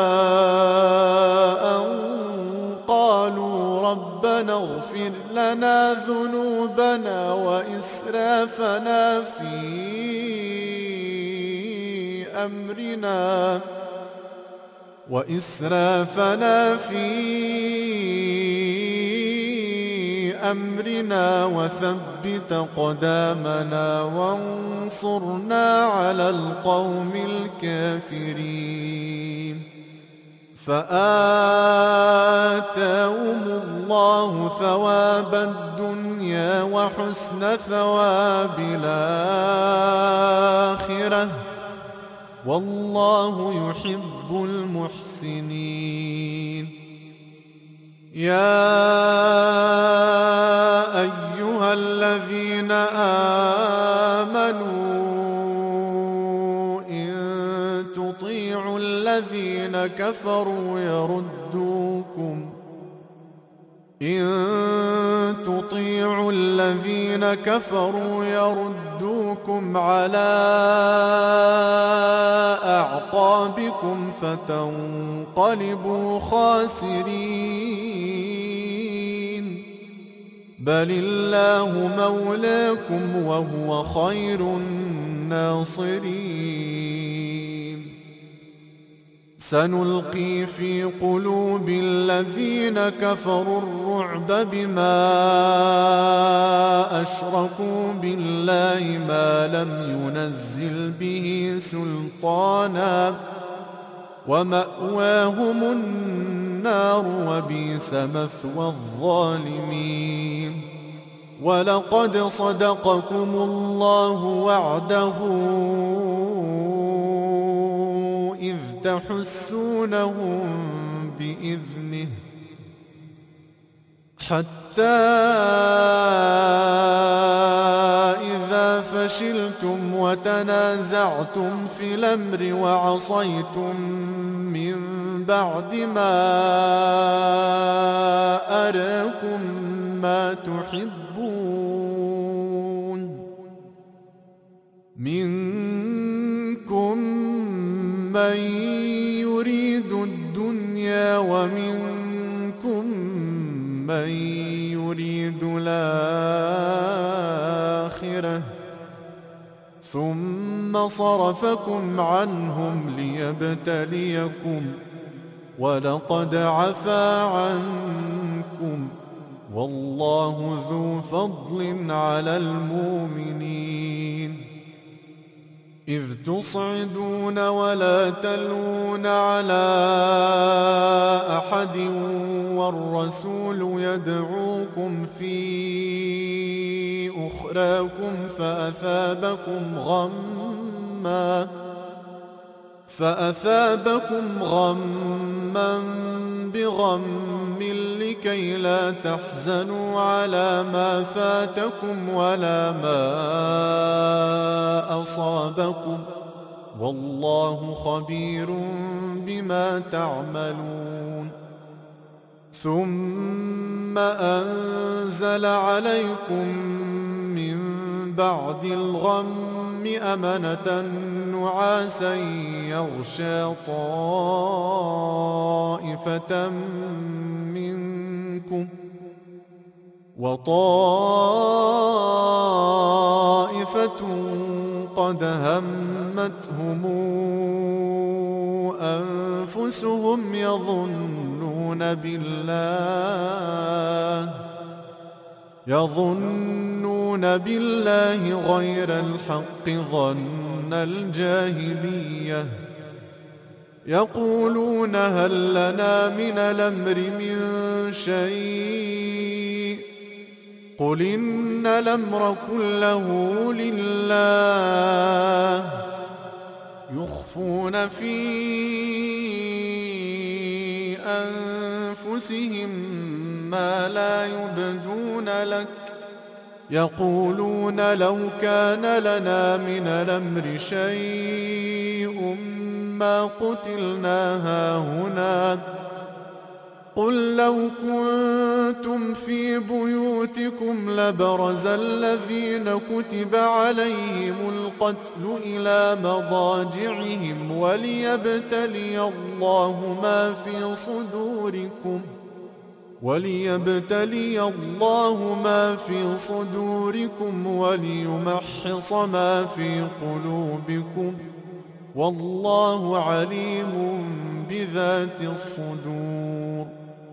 أن قالوا ربنا اغفر لنا ذنوبنا وإسرافنا في أمرنا وإسرافنا في أمرنا وثبت قدامنا وانصرنا على القوم الكافرين فآتاهم الله ثواب الدنيا وحسن ثواب الآخرة والله يحب المحسنين يا أيها الذين آمنوا إن تطيعوا الذين كفروا يردوكم إن تطيعوا الذين كفروا يردوكم على أعقابكم فتنقلبوا خاسرين بل الله مولاكم وهو خير الناصرين سنلقي في قلوب الذين كفروا الرعب بما أشركوا بالله ما لم ينزل به سلطانا ومأواهم النار وبئس مثوى الظالمين ولقد صدقكم الله وعده إذ تحسونهم بإذنه حتى إذا فشلتم وتنازعتم في الأمر وعصيتم من بعد ما أراكم ما تحبون منكم من يريد الدنيا ومنكم من يريد الآخرة ثم صرفكم عنهم ليبتليكم ولقد عفا عنكم والله ذو فضل على المؤمنين إذ تصعدون ولا تلوون على أحد والرسول يدعوكم في أخراكم فأثابكم غمّا فأثابكم غمّا بغمٍّ لكي لا تحزنوا على ما فاتكم ولا ما أصابكم والله خبير بما تعملون. ثم أنزل عليكم من بعد الغم أمنة نعاسا يغشى طائفة منكم وطائفة قد همتهم أنفسهم يظنون بالله يظنون بالله غير الحق ظن الجاهلية يقولون هل لنا من الأمر من شيء قل إن الأمر كله لله يخفون في أنفسهم ما لا يبدون لك يقولون لو كان لنا من الأمر شيء ما قتلنا هاهنا قل لو كنتم في بيوتكم لبرز الذين كتب عليهم القتل إلى مضاجعهم وليبتلي الله ما في صدوركم وليبتلي الله ما في صدوركم وليمحص ما في قلوبكم والله عليم بذات الصدور.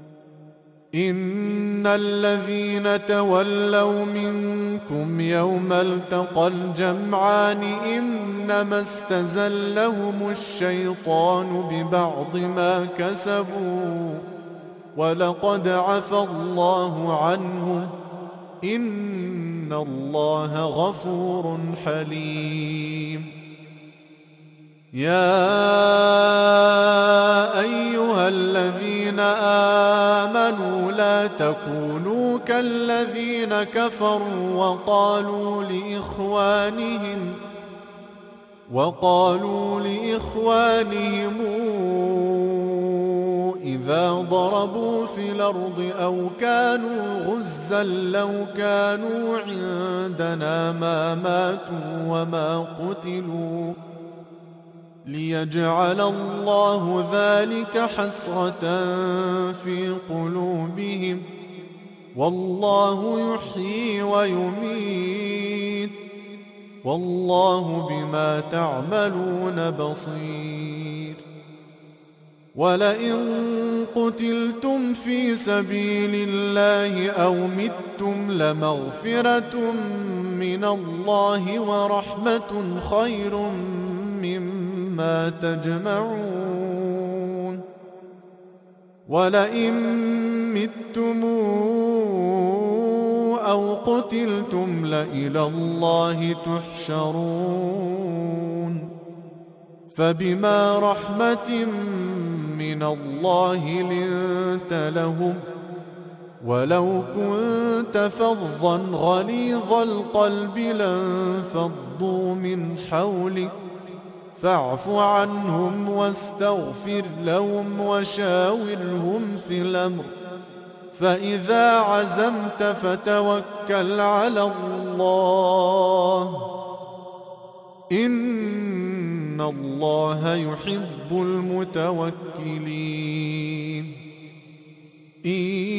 إن الذين تولوا منكم يوم التقى الجمعان إنما استزلهم الشيطان ببعض ما كسبوا ولقد عفى الله عنهم إن الله غفور حليم. يا أيها الذين آمنوا لا تكونوا كالذين كفروا وقالوا لإخوانهم وقالوا لإخوانهم إذا ضربوا في الأرض أو كانوا غزا لو كانوا عندنا ما ماتوا وما قتلوا ليجعل الله ذلك حسرة في قلوبهم والله يحيي ويميت والله بما تعملون بصير. ولئن قتلتم في سبيل الله أو متم لمغفرة من الله ورحمة خير مما تجمعون. ولئن متم أو قتلتم لإلى الله تحشرون. فبما رحمة من الله لنت لهم ولو كنت فظا غليظ القلب لانفضوا من حولك فاعف عنهم واستغفر لهم وشاورهم في الأمر فإذا عزمت فتوكل على الله إن الله يحب المتوكلين. إن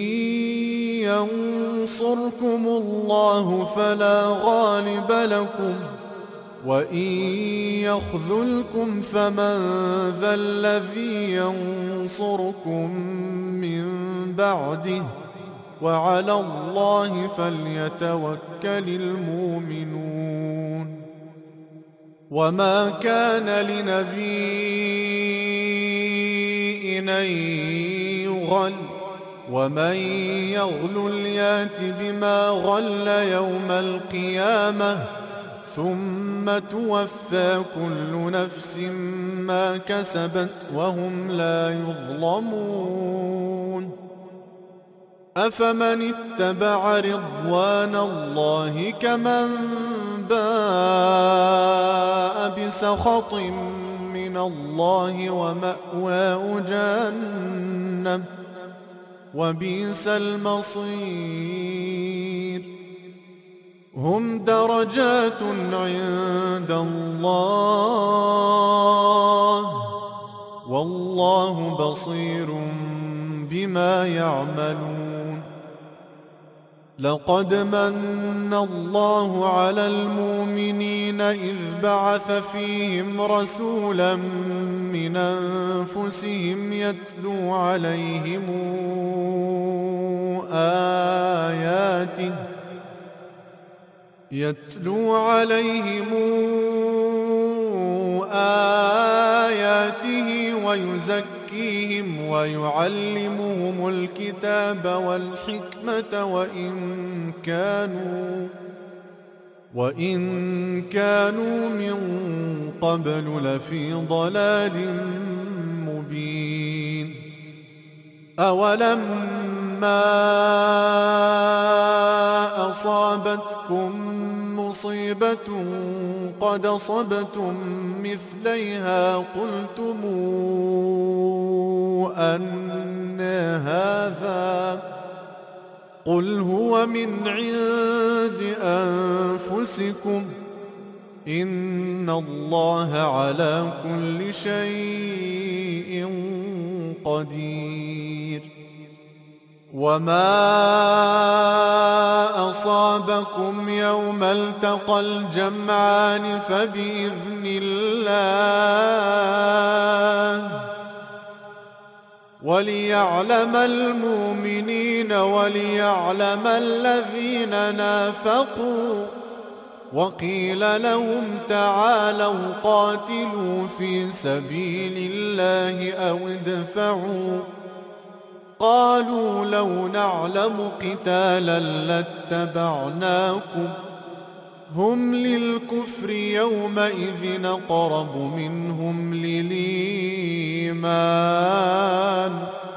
ينصركم الله فلا غالب لكم وإن يخذلكم فمن ذا الذي ينصركم من بعده وعلى الله فليتوكل المؤمنون. وما كان لنبي أن يغل ومن يغلل يات بما غل يوم القيامة ثم توفى كل نفس ما كسبت وهم لا يظلمون. أفمن اتبع رضوان الله كمن باء بسخط من الله ومأواه جهنم وبئس المصير. هم درجات عند الله والله بصير بما يعملون. لقد من الله على المؤمنين إذ بعث فيهم رسولا من أنفسهم يتلو عليهم آياته يتلو عليهم آياته ويزكيهم ويعلمهم الكتاب والحكمة وإن كانوا وإن كانوا من قبل لفي ضلال مبين. أولما أصابتكم مصيبة قد أصبتم مثليها قلتم أن هذا قل هو من عند أنفسكم إن الله على كل شيء قدير. وما أصابكم يوم التقى الجمعان فبإذن الله وليعلم المؤمنين وليعلم الذين نافقوا. وقيل لهم تعالوا قاتلوا في سبيل الله أو ادفعوا قالوا لو نعلم قتالا لاتبعناكم هم للكفر يومئذ أقرب منهم للإيمان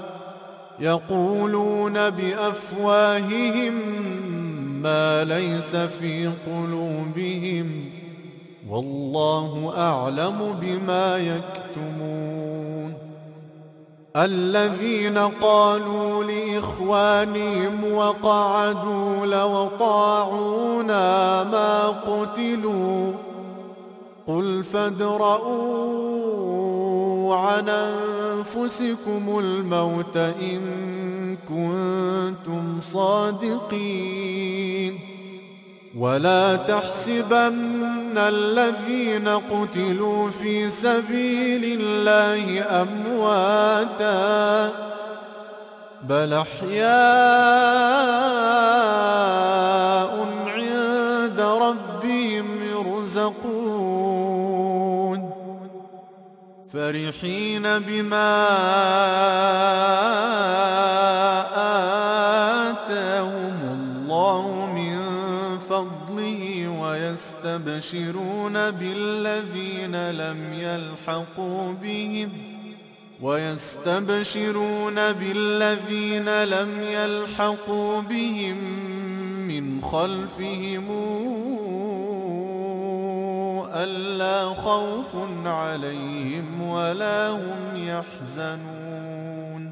يقولون بأفواههم ما ليس في قلوبهم والله أعلم بما يكتمون. الذين قالوا لإخوانهم وقعدوا لو طاعونا ما قتلوا قل فادرءوا عن أنفسكم الموت إن كنتم صادقين. ولا تحسبن الذين قتلوا في سبيل الله أمواتا بل أحياء عند ربهم يرزقون فرحين بما آتاهم الله من فضله ويستبشرون بالذين لم يلحقوا بهم ويستبشرون بالذين لم يلحقوا بهم من خلفهم ألا خوف عليهم ولا هم يحزنون.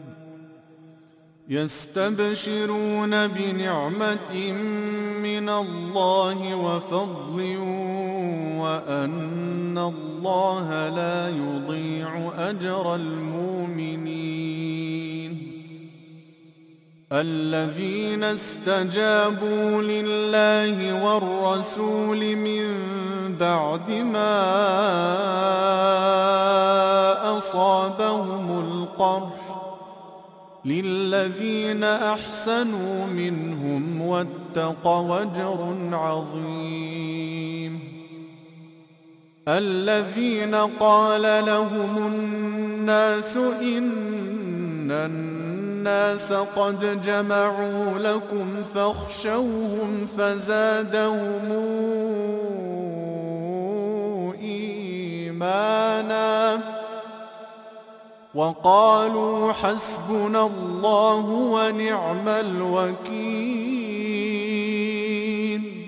يستبشرون بنعمة من الله وفضل وأن الله لا يضيع أجر المؤمنين. الذين استجابوا لله والرسول من بعد ما أصابهم القرح للذين أحسنوا منهم واتقوا أجر عظيم. الذين قال لهم الناس إن الناس قد جمعوا لكم فاخشوهم فزادهم إيمانا وقالوا حسبنا الله ونعم الوكيل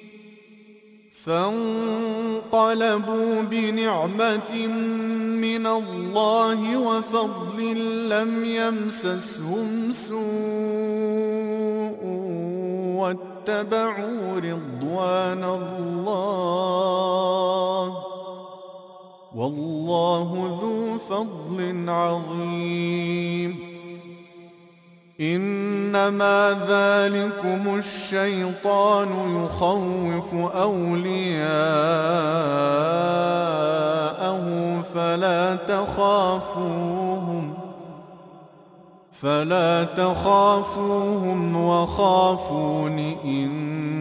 فانقلبوا بنعمة من الله وفضل لم يمسسهم سوء واتبعوا رضوان الله والله ذو فضل عظيم إنما ذلكم الشيطان يخوف أولياءه فلا تخافوهم فلا تخافوهم وخافون إن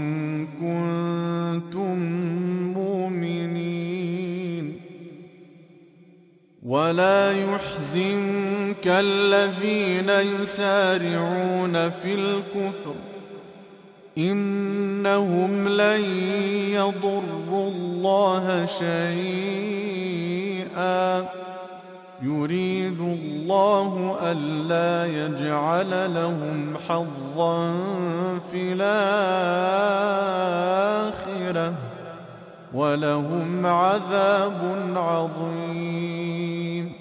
كنتم مؤمنين ولا يحزنك الذين يسارعون في الكفر إنهم لن يضروا الله شيئا يريد الله ألا يجعل لهم حظا في الآخرة ولهم عذاب عظيم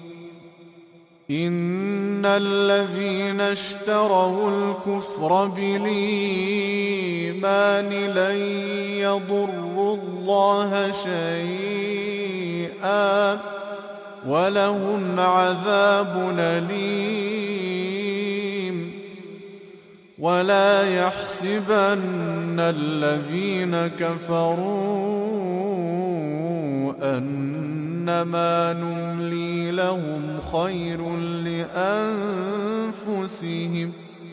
إن الذين اشتروا الكفر بالإيمان لن يضروا الله شيئا ولهم عذاب أليم ولا يحسبن الذين كفروا أنما نملي لهم خير لأنفسهم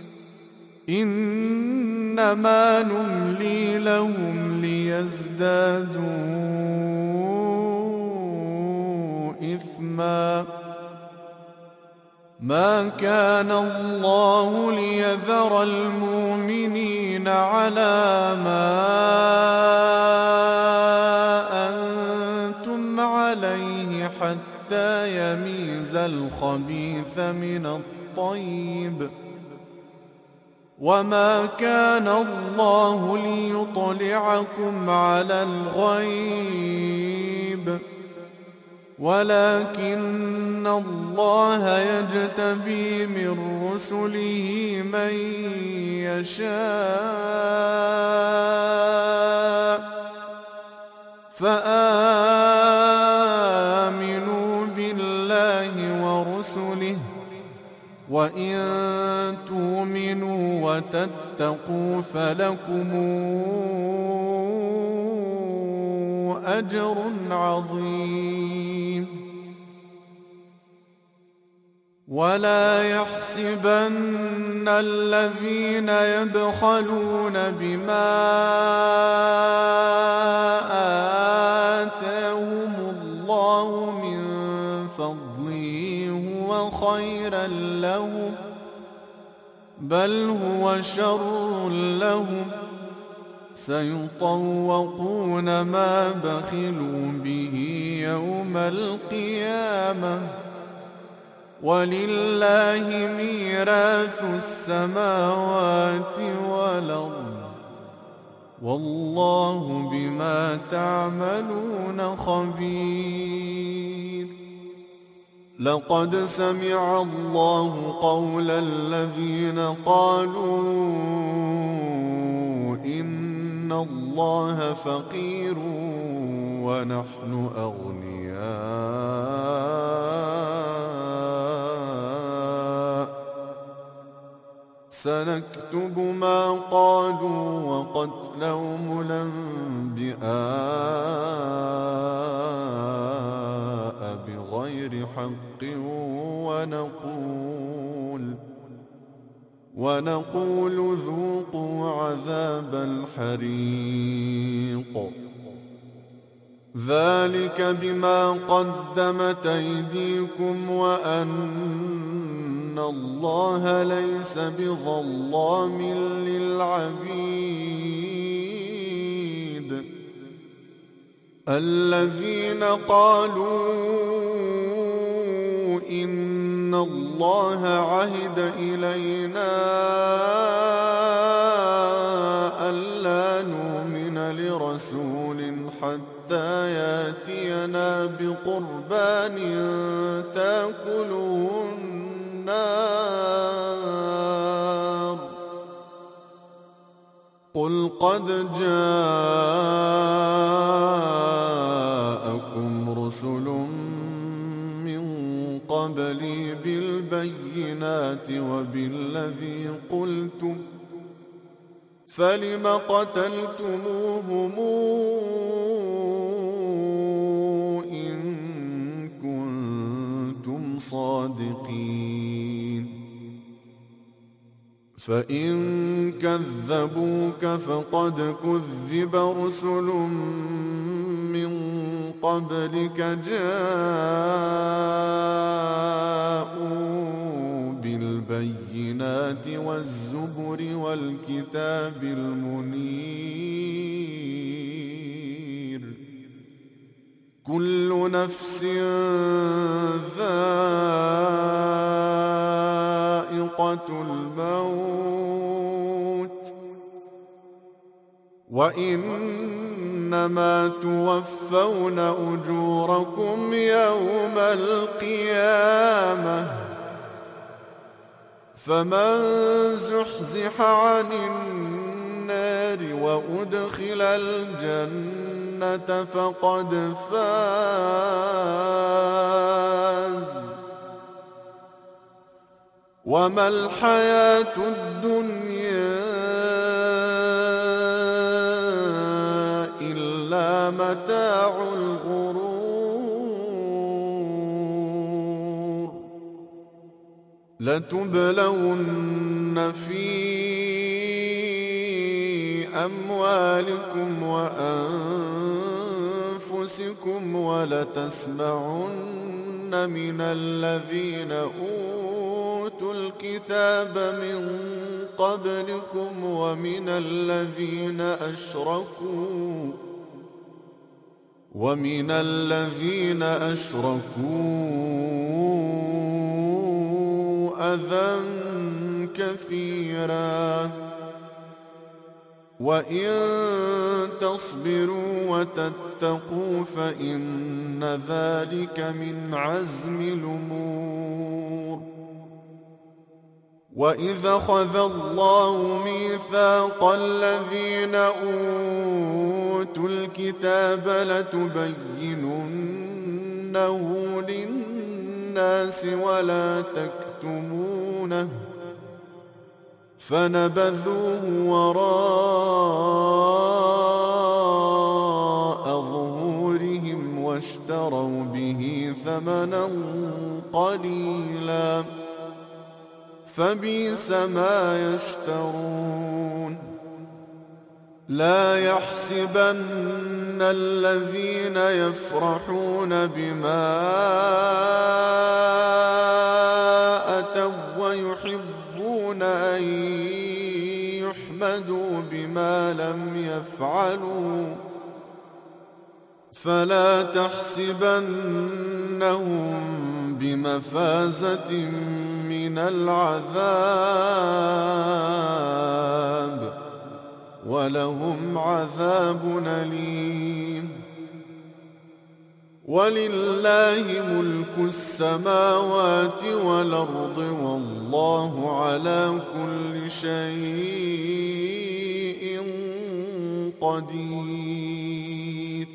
إنما نملي لهم ليزدادوا إثما ما كان الله ليذر المؤمنين على ما أنتم عليه حتى يميز الخبيث من الطيب وما كان الله ليطلعكم على الغيب ولكن الله يجتبي من رسله من يشاء فآمنوا بالله ورسله وإن تؤمنوا وتتقوا فلكم أجر عظيم ولا يحسبن الذين يبخلون بما آتاهم الله من فضله هو خيرا لهم بل هو شر لهم سيطوقون ما بخلوا به يوم القيامة ولله ميراث السماوات والأرض والله بما تعملون خبير لقد سمع الله قول الذين قالوا إن الله فقير ونحن أغنياء سنكتب ما قالوا وقتلهم الأنبياء بغير حق ونقول ونقول ذوقوا عذاب الحريق ذلك بما قدمت أيديكم وأن إن الله ليس بظلام للعبيد. الذين قالوا إن الله عهد إلينا ألا نؤمن لرسول حتى يأتينا بقربان تأكله النار. قل قد جاءكم رسل من قبلي بالبينات وبالذي قلتم فلم قتلتموهم إن كنتم صادقين. فإن كذبوك فقد كذب رسل من قبلك جاءوا بالبينات والزبر والكتاب المنير. كل نفس ذائقة الموت وإنما توفون أجوركم يوم القيامة. فمن زحزح عن النار وأدخل الجنة فقد فاز. وما الحياة الدنيا إلا متاع الغرور. لتبلون في أموالكم وأنفسكم ولتسمعن من الذين أوتوا الكتاب من قبلكم ومن الذين أشركوا ومن الذين أشركوا أذى كثيرا وإن تصبروا وتتقوا فإن ذلك من عزم الأمور. وإذ أخذ الله ميثاق الذين أوتوا الكتاب لتبيننه للناس ولا تكتمونه فنبذوه وراء ظهورهم واشتروا به ثمنا قليلا فبئس ما يشترون. لا يحسبن الذين يفرحون بما أتوا ويحبون أن يحمدوا بما لم يفعلوا فلا تحسبنهم بمفازة من العذاب ولهم عذاب أليم. ولله ملك السماوات والأرض والله على كل شيء قدير.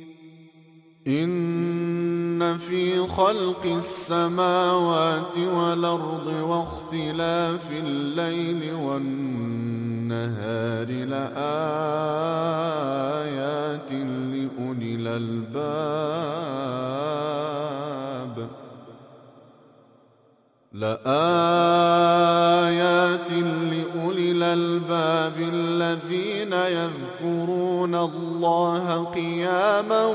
إن في خلق السماوات والأرض واختلاف الليل والنهار لآيات لأولي الألباب لآيات لأولي الألباب الذين يذكرون الله قياما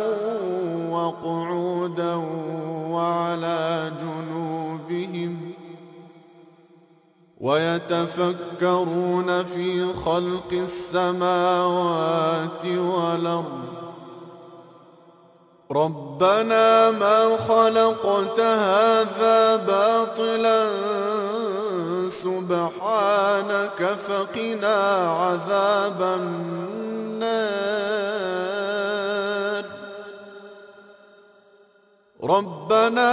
وقعودا وعلى جنوبهم ويتفكرون في خلق السماوات والأرض ربنا ما خلقت هذا باطلا سبحانك فقنا عذاب النار ربنا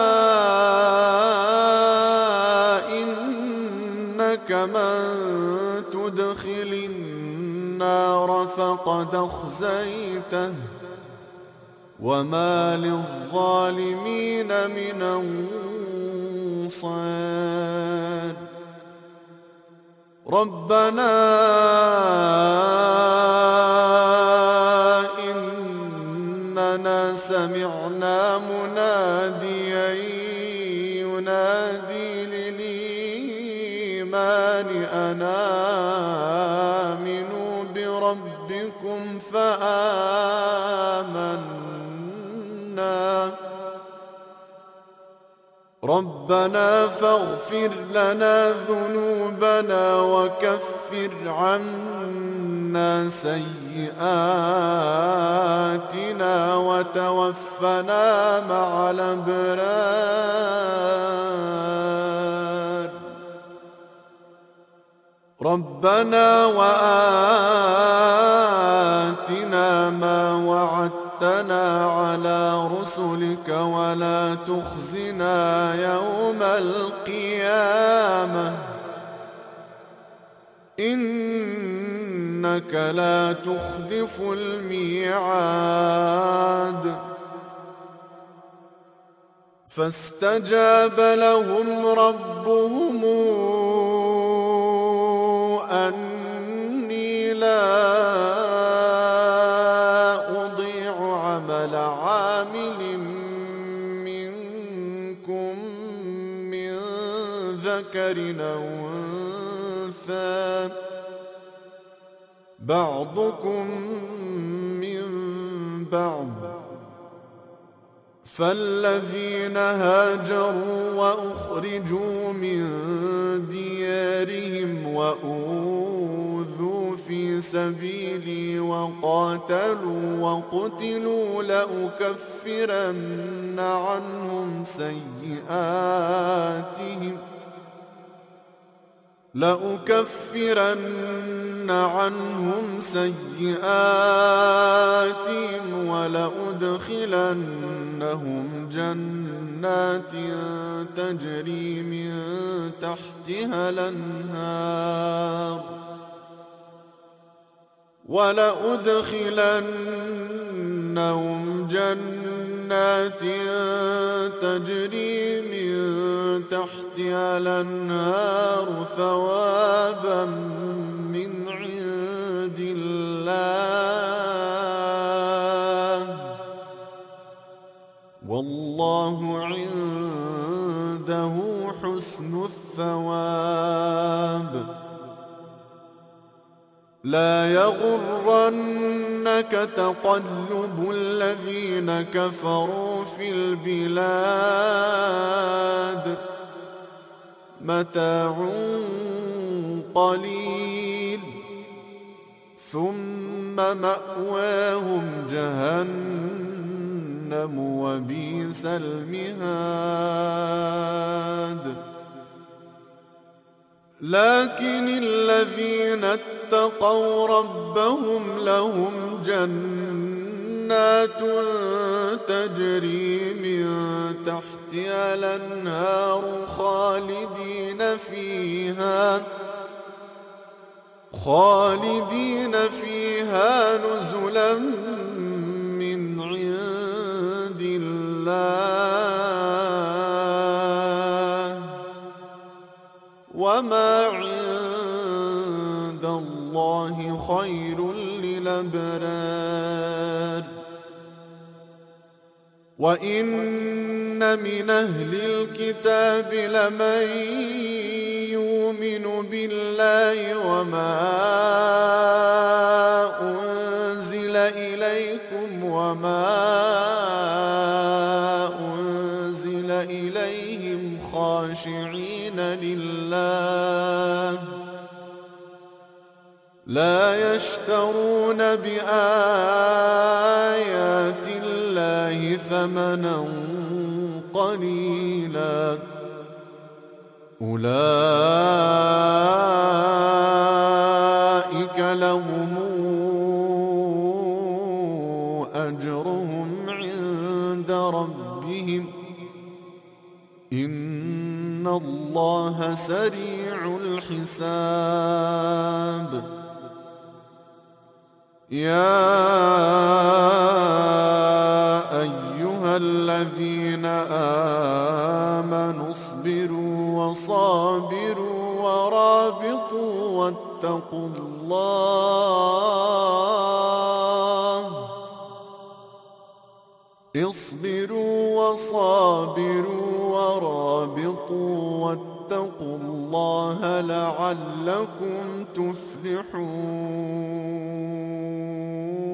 إنك من تدخل النار فقد أخزيته وما للظالمين من أنصار ربنا إننا سمعنا مناديا ينادي للإيمان أن آمنوا بربكم فآمنا ربنا فاغفر لنا ذنوبنا وكفر عنا سيئاتنا وتوفنا مع الأبرار ربنا وآتنا ما وعدتنا على رسلك ولا تخزنا يوم القيامة إنك لا تخلف الميعاد فاستجاب لهم ربهم أني لا أضيع عمل عامل منكم من ذكر أو أنثى بعضكم من بعض فالذين هاجروا وأخرجوا من ديارهم وأوذوا في سبيلي وقاتلوا وقتلوا لأكفرن عنهم سيئاتهم لأكفرن عنهم سيئاتهم ولأدخلنهم جنات تجري من تحتها الأنهار ولأدخلنهم جنات تجري من تحتها الأنهار ثوابا من عند الله والله عنده حسن الثواب لا يغرنك تقلب الذين كفروا في البلاد متاع قليل ثم مأواهم جهنم وبئس المهاد لكن الذين اتقوا ربهم لهم جنات تجري من تحتها الأنهار خالدين فيها خالدين فيها نزلا من عند الله وما عند الله خير للأبرار وإن من أهل الكتاب لمن يؤمن بالله وما أنزل إليكم وما أنزل إليهم خاشعين لله لا يشترون بآيات الله ثمنا قليلا أولئك لهم أجرهم عند ربهم إن الله سريع الحساب يا أيها الذين آمنوا اصبروا وصابروا ورابطوا واتقوا الله اصبروا وصابروا ورابطوا واتقوا الله لعلكم تفلحون